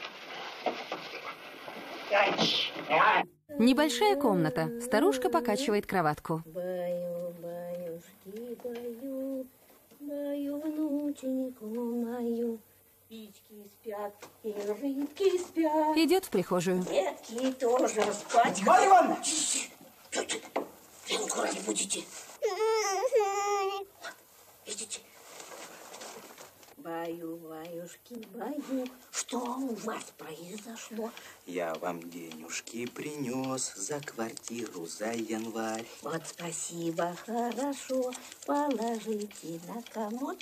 Speaker 1: Небольшая комната. Старушка покачивает кроватку.
Speaker 21: Баю, баюшки, баю, баю, внученьку мою. Птички спят, и рыбки спят.
Speaker 1: Идет в прихожую.
Speaker 21: Детки тоже спать.
Speaker 20: Марья Ивановна!
Speaker 21: Ленку разбудите. Идите. Баю, баюшки, баю. Что у вас произошло?
Speaker 22: Я вам денежки принес за квартиру за январь.
Speaker 21: Вот спасибо, хорошо. Положите на комод.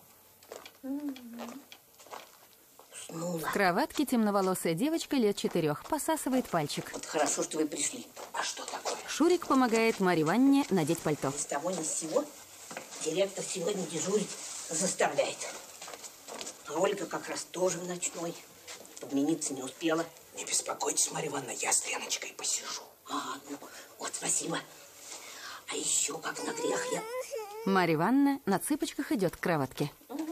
Speaker 21: Уснула.
Speaker 1: В кроватке темноволосая девочка лет четырех посасывает пальчик.
Speaker 21: Вот хорошо, что вы пришли. А что такое?
Speaker 1: Шурик помогает Марье Ивановне надеть пальто.
Speaker 21: Ни с того, ни с сего директор сегодня дежурить заставляет. А Ольга как раз тоже в ночной. Подмениться не успела.
Speaker 22: Не беспокойтесь, Марья Ивановна, я с Леночкой посижу.
Speaker 21: А, ну, вот спасибо. А еще как на грех я...
Speaker 1: Марья Ивановна на цыпочках идет к кроватке.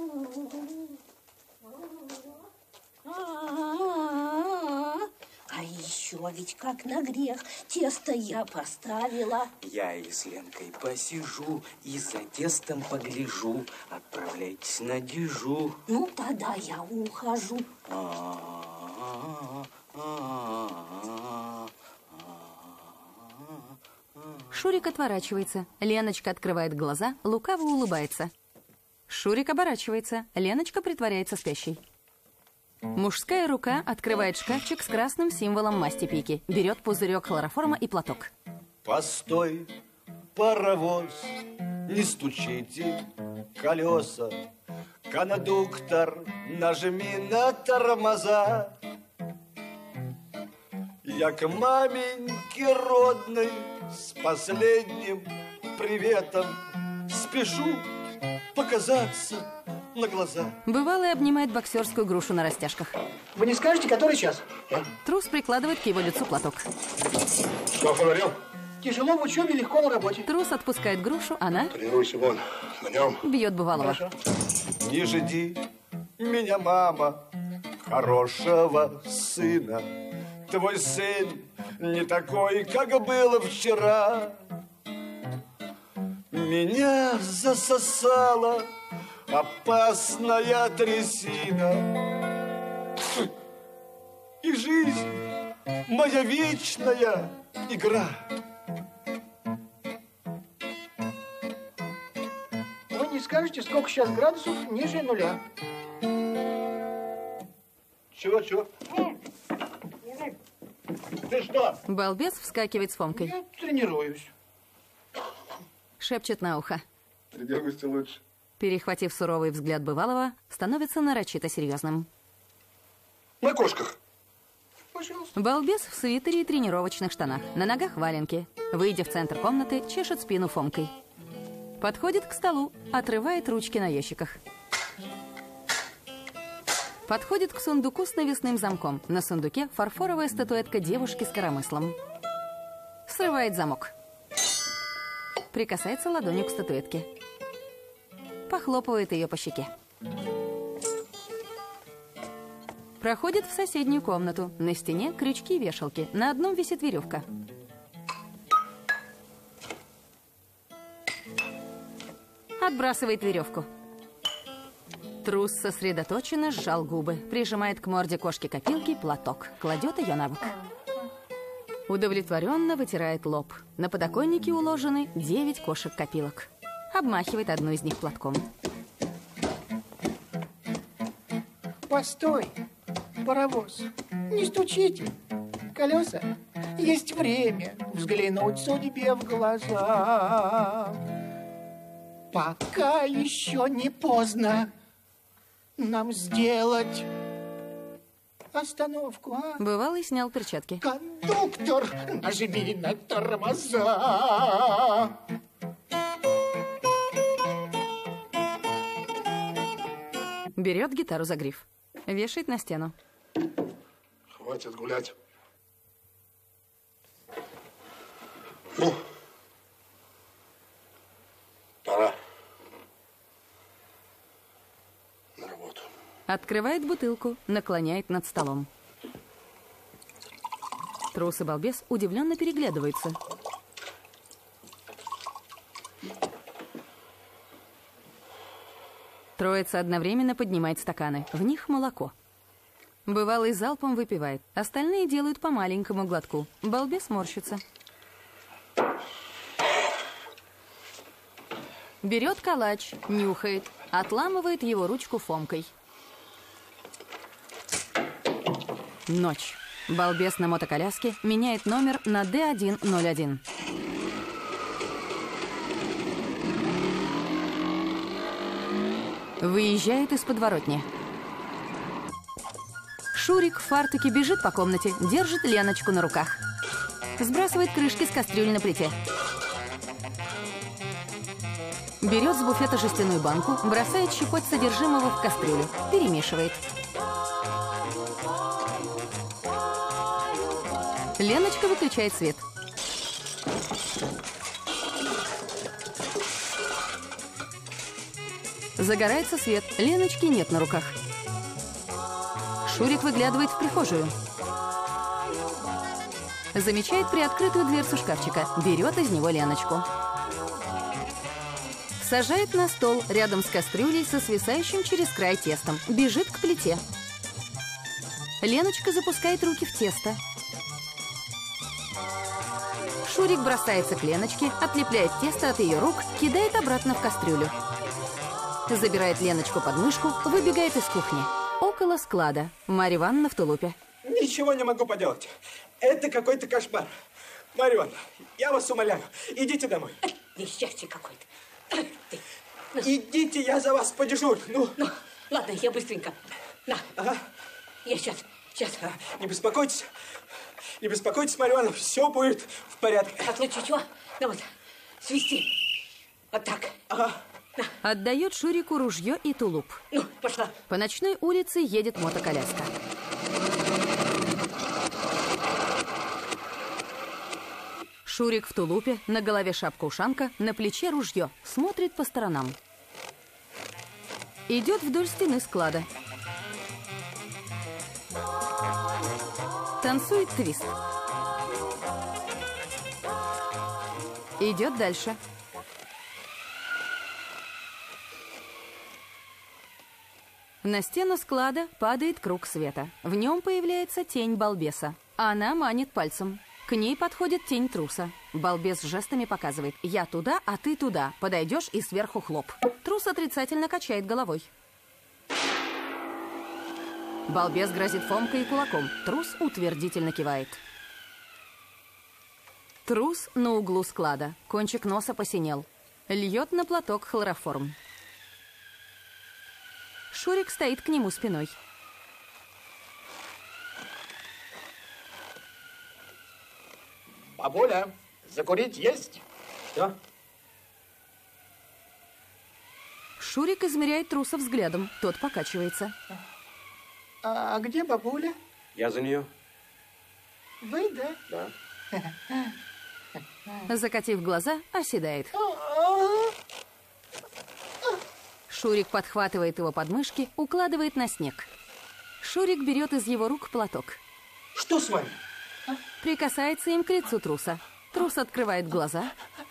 Speaker 21: А еще ведь как на грех тесто я поставила.
Speaker 22: Я и с Ленкой посижу и за тестом погляжу. Отправляйтесь на дежу.
Speaker 21: Ну, тогда я ухожу.
Speaker 1: Шурик отворачивается. Леночка открывает глаза, лукаво улыбается. Шурик оборачивается. Леночка притворяется спящей. Мужская рука открывает шкафчик с красным символом масти Пики. Берет пузырек хлороформа и платок.
Speaker 23: Постой, паровоз, не стучите колеса. Кондуктор, нажми на тормоза. Я к маменьке родной с последним приветом спешу показаться на глаза.
Speaker 1: Бывалый обнимает боксерскую грушу на растяжках.
Speaker 18: Вы не скажете, который час?
Speaker 1: Трус прикладывает к его лицу платок.
Speaker 9: Что, фонарем?
Speaker 18: Тяжело в учебе, легко на работе.
Speaker 1: Трус отпускает грушу, она...
Speaker 9: Тренируйся вон, на нем.
Speaker 1: Бьет бывалого.
Speaker 18: Хорошо.
Speaker 23: Не жди меня, мама, хорошего сына. Твой сын не такой, как был вчера. Меня засосала опасная трясина. И жизнь моя вечная игра.
Speaker 18: Вы не скажете, сколько сейчас градусов ниже нуля?
Speaker 23: Чего, чего?
Speaker 18: Ты что?
Speaker 1: Балбес вскакивает с Фомкой.
Speaker 18: Я тренируюсь.
Speaker 1: Шепчет на ухо.
Speaker 9: Тренируйся лучше.
Speaker 1: Перехватив суровый взгляд бывалого, становится нарочито серьезным.
Speaker 9: На кошках.
Speaker 18: Пожалуйста.
Speaker 1: Балбес в свитере и тренировочных штанах. На ногах валенки. Выйдя в центр комнаты, чешет спину Фомкой. Подходит к столу, отрывает ручки на ящиках. Подходит к сундуку с навесным замком. На сундуке фарфоровая статуэтка девушки с коромыслом. Срывает замок. Прикасается ладонью к статуэтке. Похлопывает ее по щеке. Проходит в соседнюю комнату. На стене крючки и вешалки. На одном висит веревка. Отбрасывает веревку. Трус сосредоточенно сжал губы. Прижимает к морде кошки-копилки платок. Кладет ее на бок. Удовлетворенно вытирает лоб. На подоконнике уложены девять кошек-копилок. Обмахивает одну из них платком.
Speaker 18: Постой, паровоз, не стучите. Колеса, есть время взглянуть судьбе в глаза. Пока еще не поздно нам сделать остановку, а?
Speaker 1: Бывалый снял перчатки.
Speaker 18: Кондуктор, нажми на тормоза.
Speaker 1: Берет гитару за гриф. Вешает на стену.
Speaker 9: Хватит гулять. Ну, пора на работу.
Speaker 1: Открывает бутылку, наклоняет над столом. Трус и балбес удивленно переглядываются. Троица одновременно поднимает стаканы. В них молоко. Бывалый залпом выпивает. Остальные делают по маленькому глотку. Балбес морщится. Берет калач, нюхает, отламывает его ручку фомкой. Ночь. Балбес на мотоколяске меняет номер на Д один ноль один. Выезжает из подворотни. Шурик в фартуке бежит по комнате, держит Леночку на руках. Сбрасывает крышки с кастрюли на плите. Берет с буфета жестяную банку, бросает щепоть содержимого в кастрюлю, перемешивает. Леночка выключает свет. Загорается свет. Леночки нет на руках. Шурик выглядывает в прихожую. Замечает приоткрытую дверцу шкафчика. Берет из него Леночку. Сажает на стол рядом с кастрюлей со свисающим через край тестом. Бежит к плите. Леночка запускает руки в тесто. Шурик бросается к Леночке, отлепляет тесто от ее рук, кидает обратно в кастрюлю. Забирает Леночку под мышку, выбегает из кухни. Около склада. Марья Ивановна в тулупе.
Speaker 13: Ничего не могу поделать. Это какой-то кошмар. Марья Ивановна, я вас умоляю, идите домой.
Speaker 21: Несчастье какое-то.
Speaker 13: Идите, я за вас подежурю. Ну,
Speaker 21: ну ладно, я быстренько. На.
Speaker 13: Ага.
Speaker 21: Я сейчас, сейчас.
Speaker 13: А, не беспокойтесь. Не беспокойтесь, Марья Ивановна, все будет в порядке.
Speaker 21: А лучше чего? Ну вот, свисти. Вот так.
Speaker 13: Ага.
Speaker 21: На.
Speaker 1: Отдает Шурику ружье и тулуп.
Speaker 21: Ну, пошла.
Speaker 1: По ночной улице едет мотоколяска. Шурик в тулупе, на голове шапка-ушанка, на плече ружье. Смотрит по сторонам. Идет вдоль стены склада. Танцует твист. Идет дальше. На стену склада падает круг света. В нем появляется тень балбеса. Она манит пальцем. К ней подходит тень труса. Балбес жестами показывает: «Я туда, а ты туда. Подойдешь и сверху хлоп». Трус отрицательно качает головой. Балбес грозит фомкой и кулаком. Трус утвердительно кивает. Трус на углу склада. Кончик носа посинел. Льет на платок хлороформ. Шурик стоит к нему спиной.
Speaker 18: Бабуля, закурить есть?
Speaker 13: Что?
Speaker 1: Шурик измеряет труса взглядом. Тот покачивается.
Speaker 18: А где бабуля?
Speaker 13: Я за нее.
Speaker 18: Вы, да?
Speaker 13: Да.
Speaker 1: Закатив глаза, оседает. Шурик подхватывает его подмышки, укладывает на снег. Шурик берет из его рук платок.
Speaker 13: Что с вами?
Speaker 1: Прикасается им к лицу труса. Трус открывает глаза.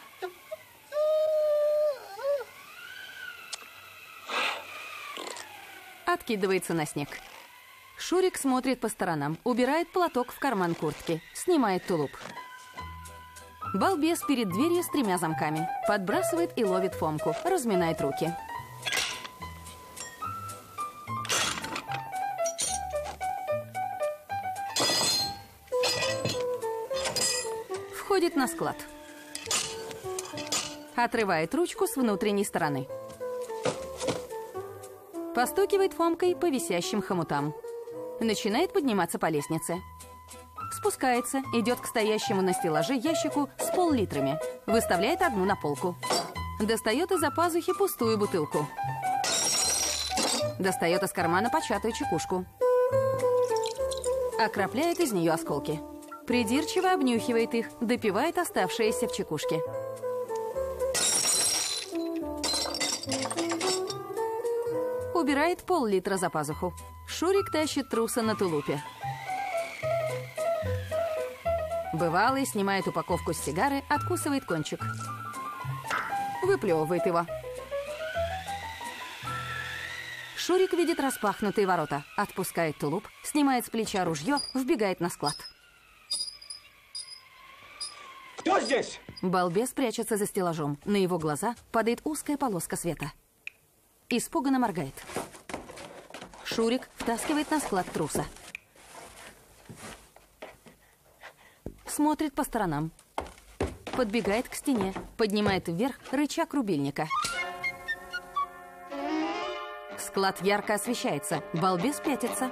Speaker 1: Откидывается на снег. Шурик смотрит по сторонам, убирает платок в карман куртки, снимает тулуп. Балбес перед дверью с тремя замками. Подбрасывает и ловит фомку, разминает руки. Входит на склад. Отрывает ручку с внутренней стороны. Постукивает фомкой по висящим хомутам. Начинает подниматься по лестнице. Спускается, идет к стоящему на стеллаже ящику с пол-литрами. Выставляет одну на полку. Достает из-за пазухи пустую бутылку. Достает из кармана початую чекушку. Окропляет из нее осколки. Придирчиво обнюхивает их, допивает оставшиеся в чекушке. Убирает пол-литра за пазуху. Шурик тащит труса на тулупе. Бывалый снимает упаковку с сигары, откусывает кончик. Выплевывает его. Шурик видит распахнутые ворота, отпускает тулуп, снимает с плеча ружье, вбегает на склад.
Speaker 13: Кто здесь?
Speaker 1: Балбес прячется за стеллажом. На его глаза падает узкая полоска света. Испуганно моргает. Шурик втаскивает на склад труса. Смотрит по сторонам. Подбегает к стене, поднимает вверх рычаг рубильника. Склад ярко освещается. Балбес пятится.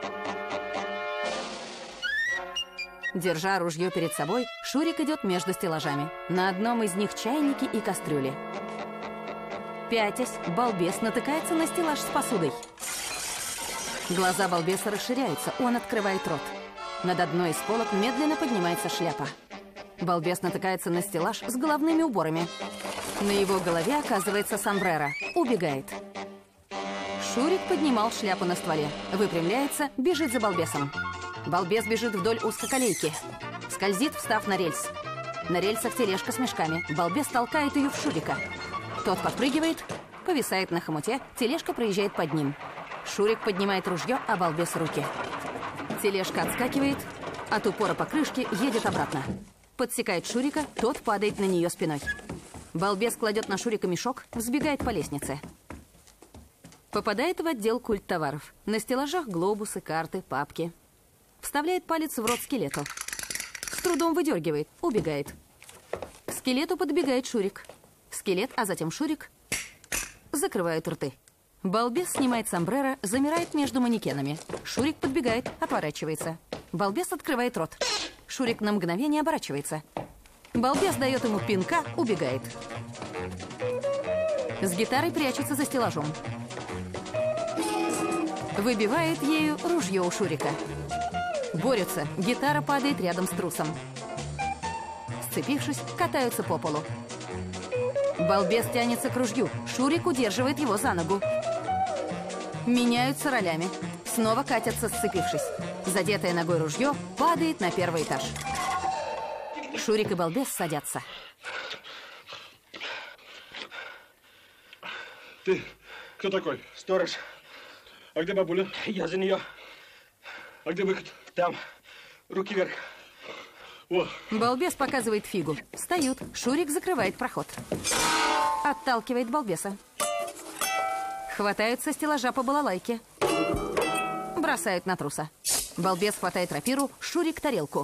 Speaker 1: Держа ружье перед собой, Шурик идет между стеллажами. На одном из них чайники и кастрюли. Пятясь, Балбес натыкается на стеллаж с посудой. Глаза Балбеса расширяются, он открывает рот. Над одной из полок медленно поднимается шляпа. Балбес натыкается на стеллаж с головными уборами. На его голове оказывается сомбреро. Убегает. Шурик поднимал шляпу на стволе. Выпрямляется, бежит за Балбесом. Балбес бежит вдоль узкоколейки. Скользит, встав на рельс. На рельсах тележка с мешками. Балбес толкает ее в Шурика. Тот подпрыгивает, повисает на хомуте, тележка проезжает под ним. Шурик поднимает ружье, а Балбес руки. Тележка отскакивает, от упора покрышки едет обратно. Подсекает Шурика, тот падает на нее спиной. Балбес кладет на Шурика мешок, взбегает по лестнице. Попадает в отдел культтоваров. На стеллажах глобусы, карты, папки. Вставляет палец в рот скелету. С трудом выдергивает, убегает. К скелету подбегает Шурик. Скелет, а затем Шурик закрывают рты. Балбес снимает сомбреро, замирает между манекенами. Шурик подбегает, отворачивается. Балбес открывает рот. Шурик на мгновение оборачивается. Балбес дает ему пинка, убегает. С гитарой прячется за стеллажом. Выбивает ею ружье у Шурика. Борются, гитара падает рядом с трусом. Сцепившись, катаются по полу. Балбес тянется к ружью. Шурик удерживает его за ногу. Меняются ролями. Снова катятся, сцепившись. Задетое ногой ружье падает на первый этаж. Шурик и Балбес садятся.
Speaker 23: Ты кто такой?
Speaker 13: Сторож.
Speaker 23: А где бабуля?
Speaker 13: Я за нее.
Speaker 23: А где выход?
Speaker 13: Там. Руки вверх.
Speaker 23: О.
Speaker 1: Балбес показывает фигу. Встают. Шурик закрывает проход. Отталкивает Балбеса. Хватают со стеллажа по балалайке. Бросают на труса. Балбес хватает рапиру, Шурик тарелку.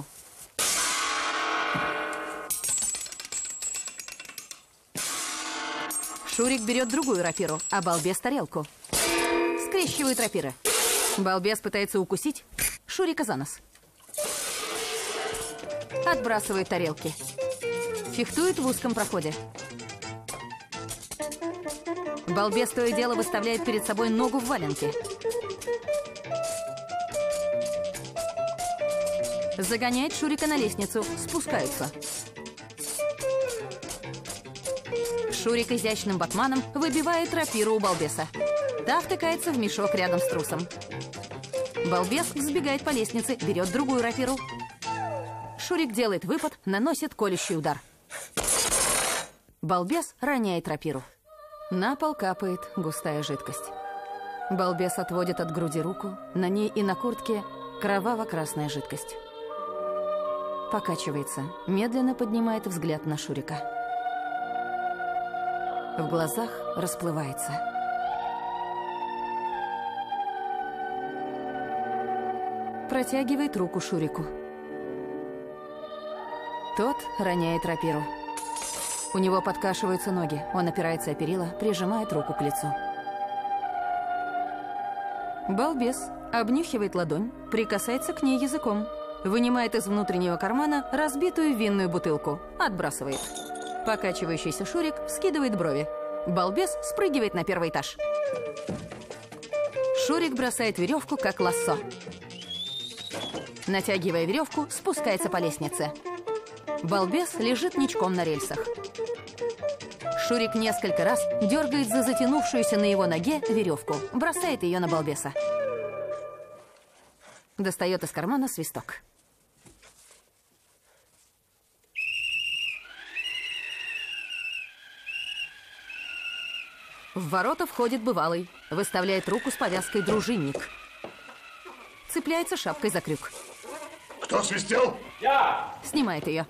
Speaker 1: Шурик берет другую рапиру, а Балбес тарелку. Скрещивают рапиры. Балбес пытается укусить Шурика за нос. Отбрасывает тарелки. Фехтует в узком проходе. Балбес то и дело выставляет перед собой ногу в валенке. Загоняет Шурика на лестницу. Спускаются. Шурик изящным батманом выбивает рапиру у Балбеса. Та втыкается в мешок рядом с трусом. Балбес взбегает по лестнице, берет другую рапиру. Шурик делает выпад, наносит колющий удар. Балбес роняет рапиру. На пол капает густая жидкость. Балбес отводит от груди руку. На ней и на куртке кроваво-красная жидкость. Покачивается, медленно поднимает взгляд на Шурика. В глазах расплывается. Протягивает руку Шурику. Тот роняет рапиру. У него подкашиваются ноги. Он опирается о перила, прижимает руку к лицу. Балбес обнюхивает ладонь, прикасается к ней языком. Вынимает из внутреннего кармана разбитую винную бутылку. Отбрасывает. Покачивающийся Шурик вскидывает брови. Балбес спрыгивает на первый этаж. Шурик бросает веревку, как лассо. Натягивая веревку, спускается по лестнице. Балбес лежит ничком на рельсах. Шурик несколько раз дергает за затянувшуюся на его ноге веревку. Бросает ее на Балбеса. Достает из кармана свисток. В ворота входит бывалый. Выставляет руку с повязкой дружинник. Цепляется шапкой за крюк.
Speaker 9: Кто свистел?
Speaker 23: Я!
Speaker 1: Снимает ее.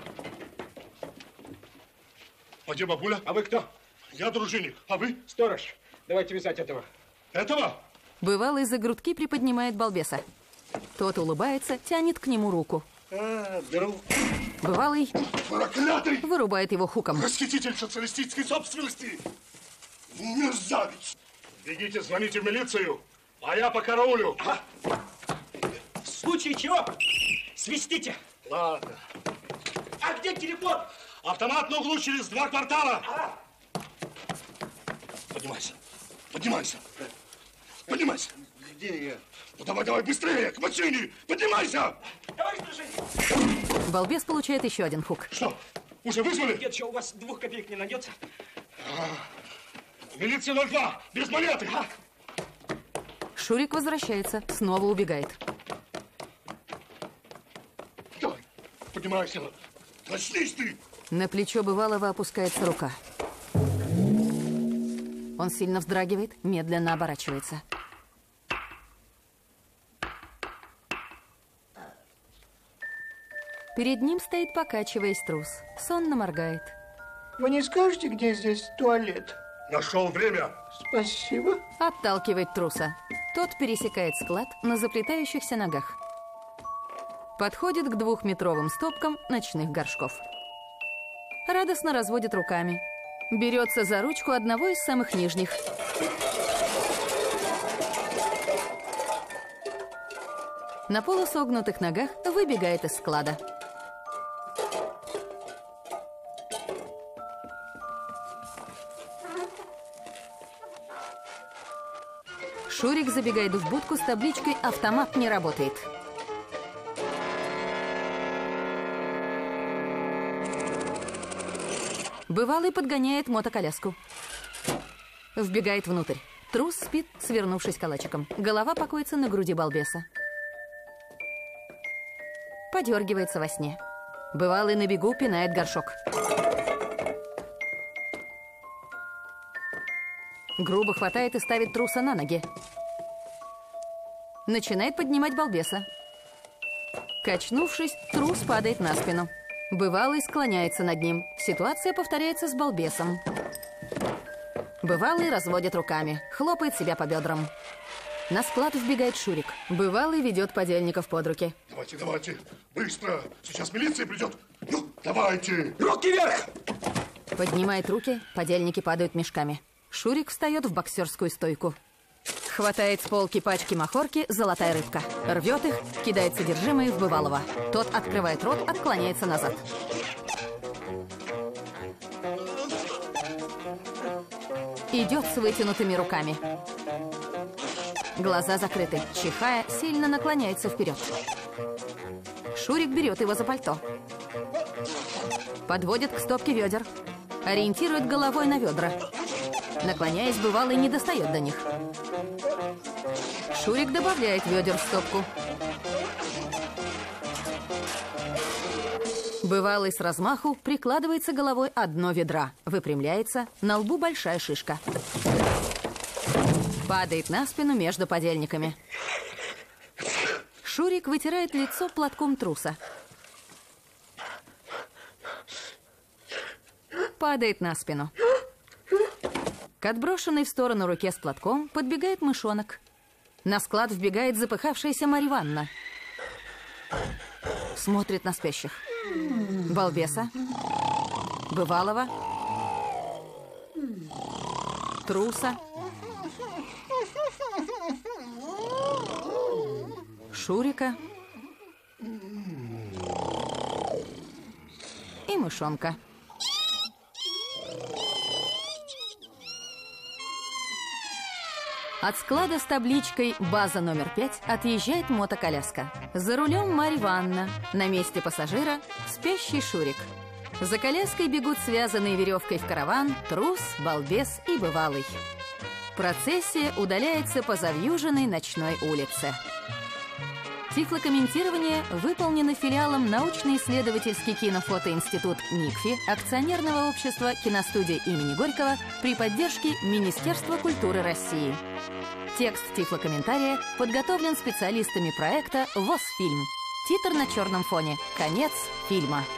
Speaker 23: А где бабуля? А вы кто? Я дружинник. А вы?
Speaker 11: Сторож. Давайте вязать этого.
Speaker 23: Этого?
Speaker 1: Бывалый за грудки приподнимает Балбеса. Тот улыбается, тянет к нему руку.
Speaker 23: А, беру.
Speaker 1: Бывалый
Speaker 9: Проклятый!
Speaker 1: Вырубает его хуком.
Speaker 9: Расхититель социалистической собственности! Мерзавец!
Speaker 23: Бегите, звоните в милицию, а я по караулю.
Speaker 17: А? В случае чего свистите.
Speaker 23: Ладно.
Speaker 17: А где телефон?
Speaker 23: Автомат на углу через два квартала.
Speaker 17: А?
Speaker 9: Поднимайся. Поднимайся. Поднимайся.
Speaker 23: Где я?
Speaker 9: Ну давай, давай, быстрее, к машине. Поднимайся.
Speaker 17: Товарищ дружинник.
Speaker 1: Балбес получает еще один хук.
Speaker 23: Что? Уже вызвали?
Speaker 17: Нет, что, у вас двух копеек не найдется?
Speaker 23: А, милиция ноль два, без монеты.
Speaker 17: А?
Speaker 1: Шурик возвращается, снова убегает.
Speaker 9: Давай, поднимайся. Начнись ты.
Speaker 1: На плечо бывалого опускается рука. Он сильно вздрагивает, медленно оборачивается. Перед ним стоит, покачиваясь, трус. Сонно моргает.
Speaker 18: Вы не скажете, где здесь туалет?
Speaker 23: Нашел время.
Speaker 18: Спасибо.
Speaker 1: Отталкивает труса. Тот пересекает склад на заплетающихся ногах. Подходит к двухметровым стопкам ночных горшков. Радостно разводит руками. Берется за ручку одного из самых нижних. На полусогнутых ногах выбегает из склада. Шурик забегает в будку с табличкой «Автомат не работает». Бывалый подгоняет мотоколяску. Вбегает внутрь. Трус спит, свернувшись калачиком. Голова покоится на груди балбеса. Подергивается во сне. Бывалый на бегу пинает горшок. Грубо хватает и ставит труса на ноги. Начинает поднимать балбеса. Качнувшись, трус падает на спину. Бывалый склоняется над ним. Ситуация повторяется с балбесом. Бывалый разводит руками, хлопает себя по бедрам. На склад вбегает Шурик. Бывалый ведет подельников под руки.
Speaker 9: Давайте, давайте, быстро. Сейчас милиция придет. Ну, давайте.
Speaker 17: Руки вверх!
Speaker 1: Поднимает руки, подельники падают мешками. Шурик встает в боксерскую стойку. Хватает с полки пачки махорки «Золотая рыбка». Рвет их, кидает содержимое в бывалого. Тот открывает рот, отклоняется назад. Идет с вытянутыми руками. Глаза закрыты, чихая, сильно наклоняется вперед. Шурик берет его за пальто. Подводит к стопке ведер. Ориентирует головой на ведра. Наклоняясь, бывалый не достает до них. Шурик добавляет ведер в стопку. Бывалый с размаху прикладывается головой одно ведра. Выпрямляется, на лбу большая шишка. Падает на спину между подельниками. Шурик вытирает лицо платком труса. Падает на спину. К отброшенной в сторону руке с платком подбегает мышонок. На склад вбегает запыхавшаяся Марья Ивановна. Смотрит на спящих. Балбеса. Бывалого. Труса. Шурика и мышонка. От склада с табличкой «База номер пять» отъезжает мотоколяска. За рулем Марья Ивановна, на месте пассажира спящий Шурик. За коляской бегут связанные веревкой в караван трус, балбес и бывалый. Процессия удаляется по завьюженной ночной улице. Тифлокомментирование выполнено филиалом научно-исследовательский кинофотоинститут НИКФИ акционерного общества киностудия имени Горького при поддержке Министерства культуры России. Текст тифлокомментария подготовлен специалистами проекта «ВОС-фильм». Титр на черном фоне. Конец фильма.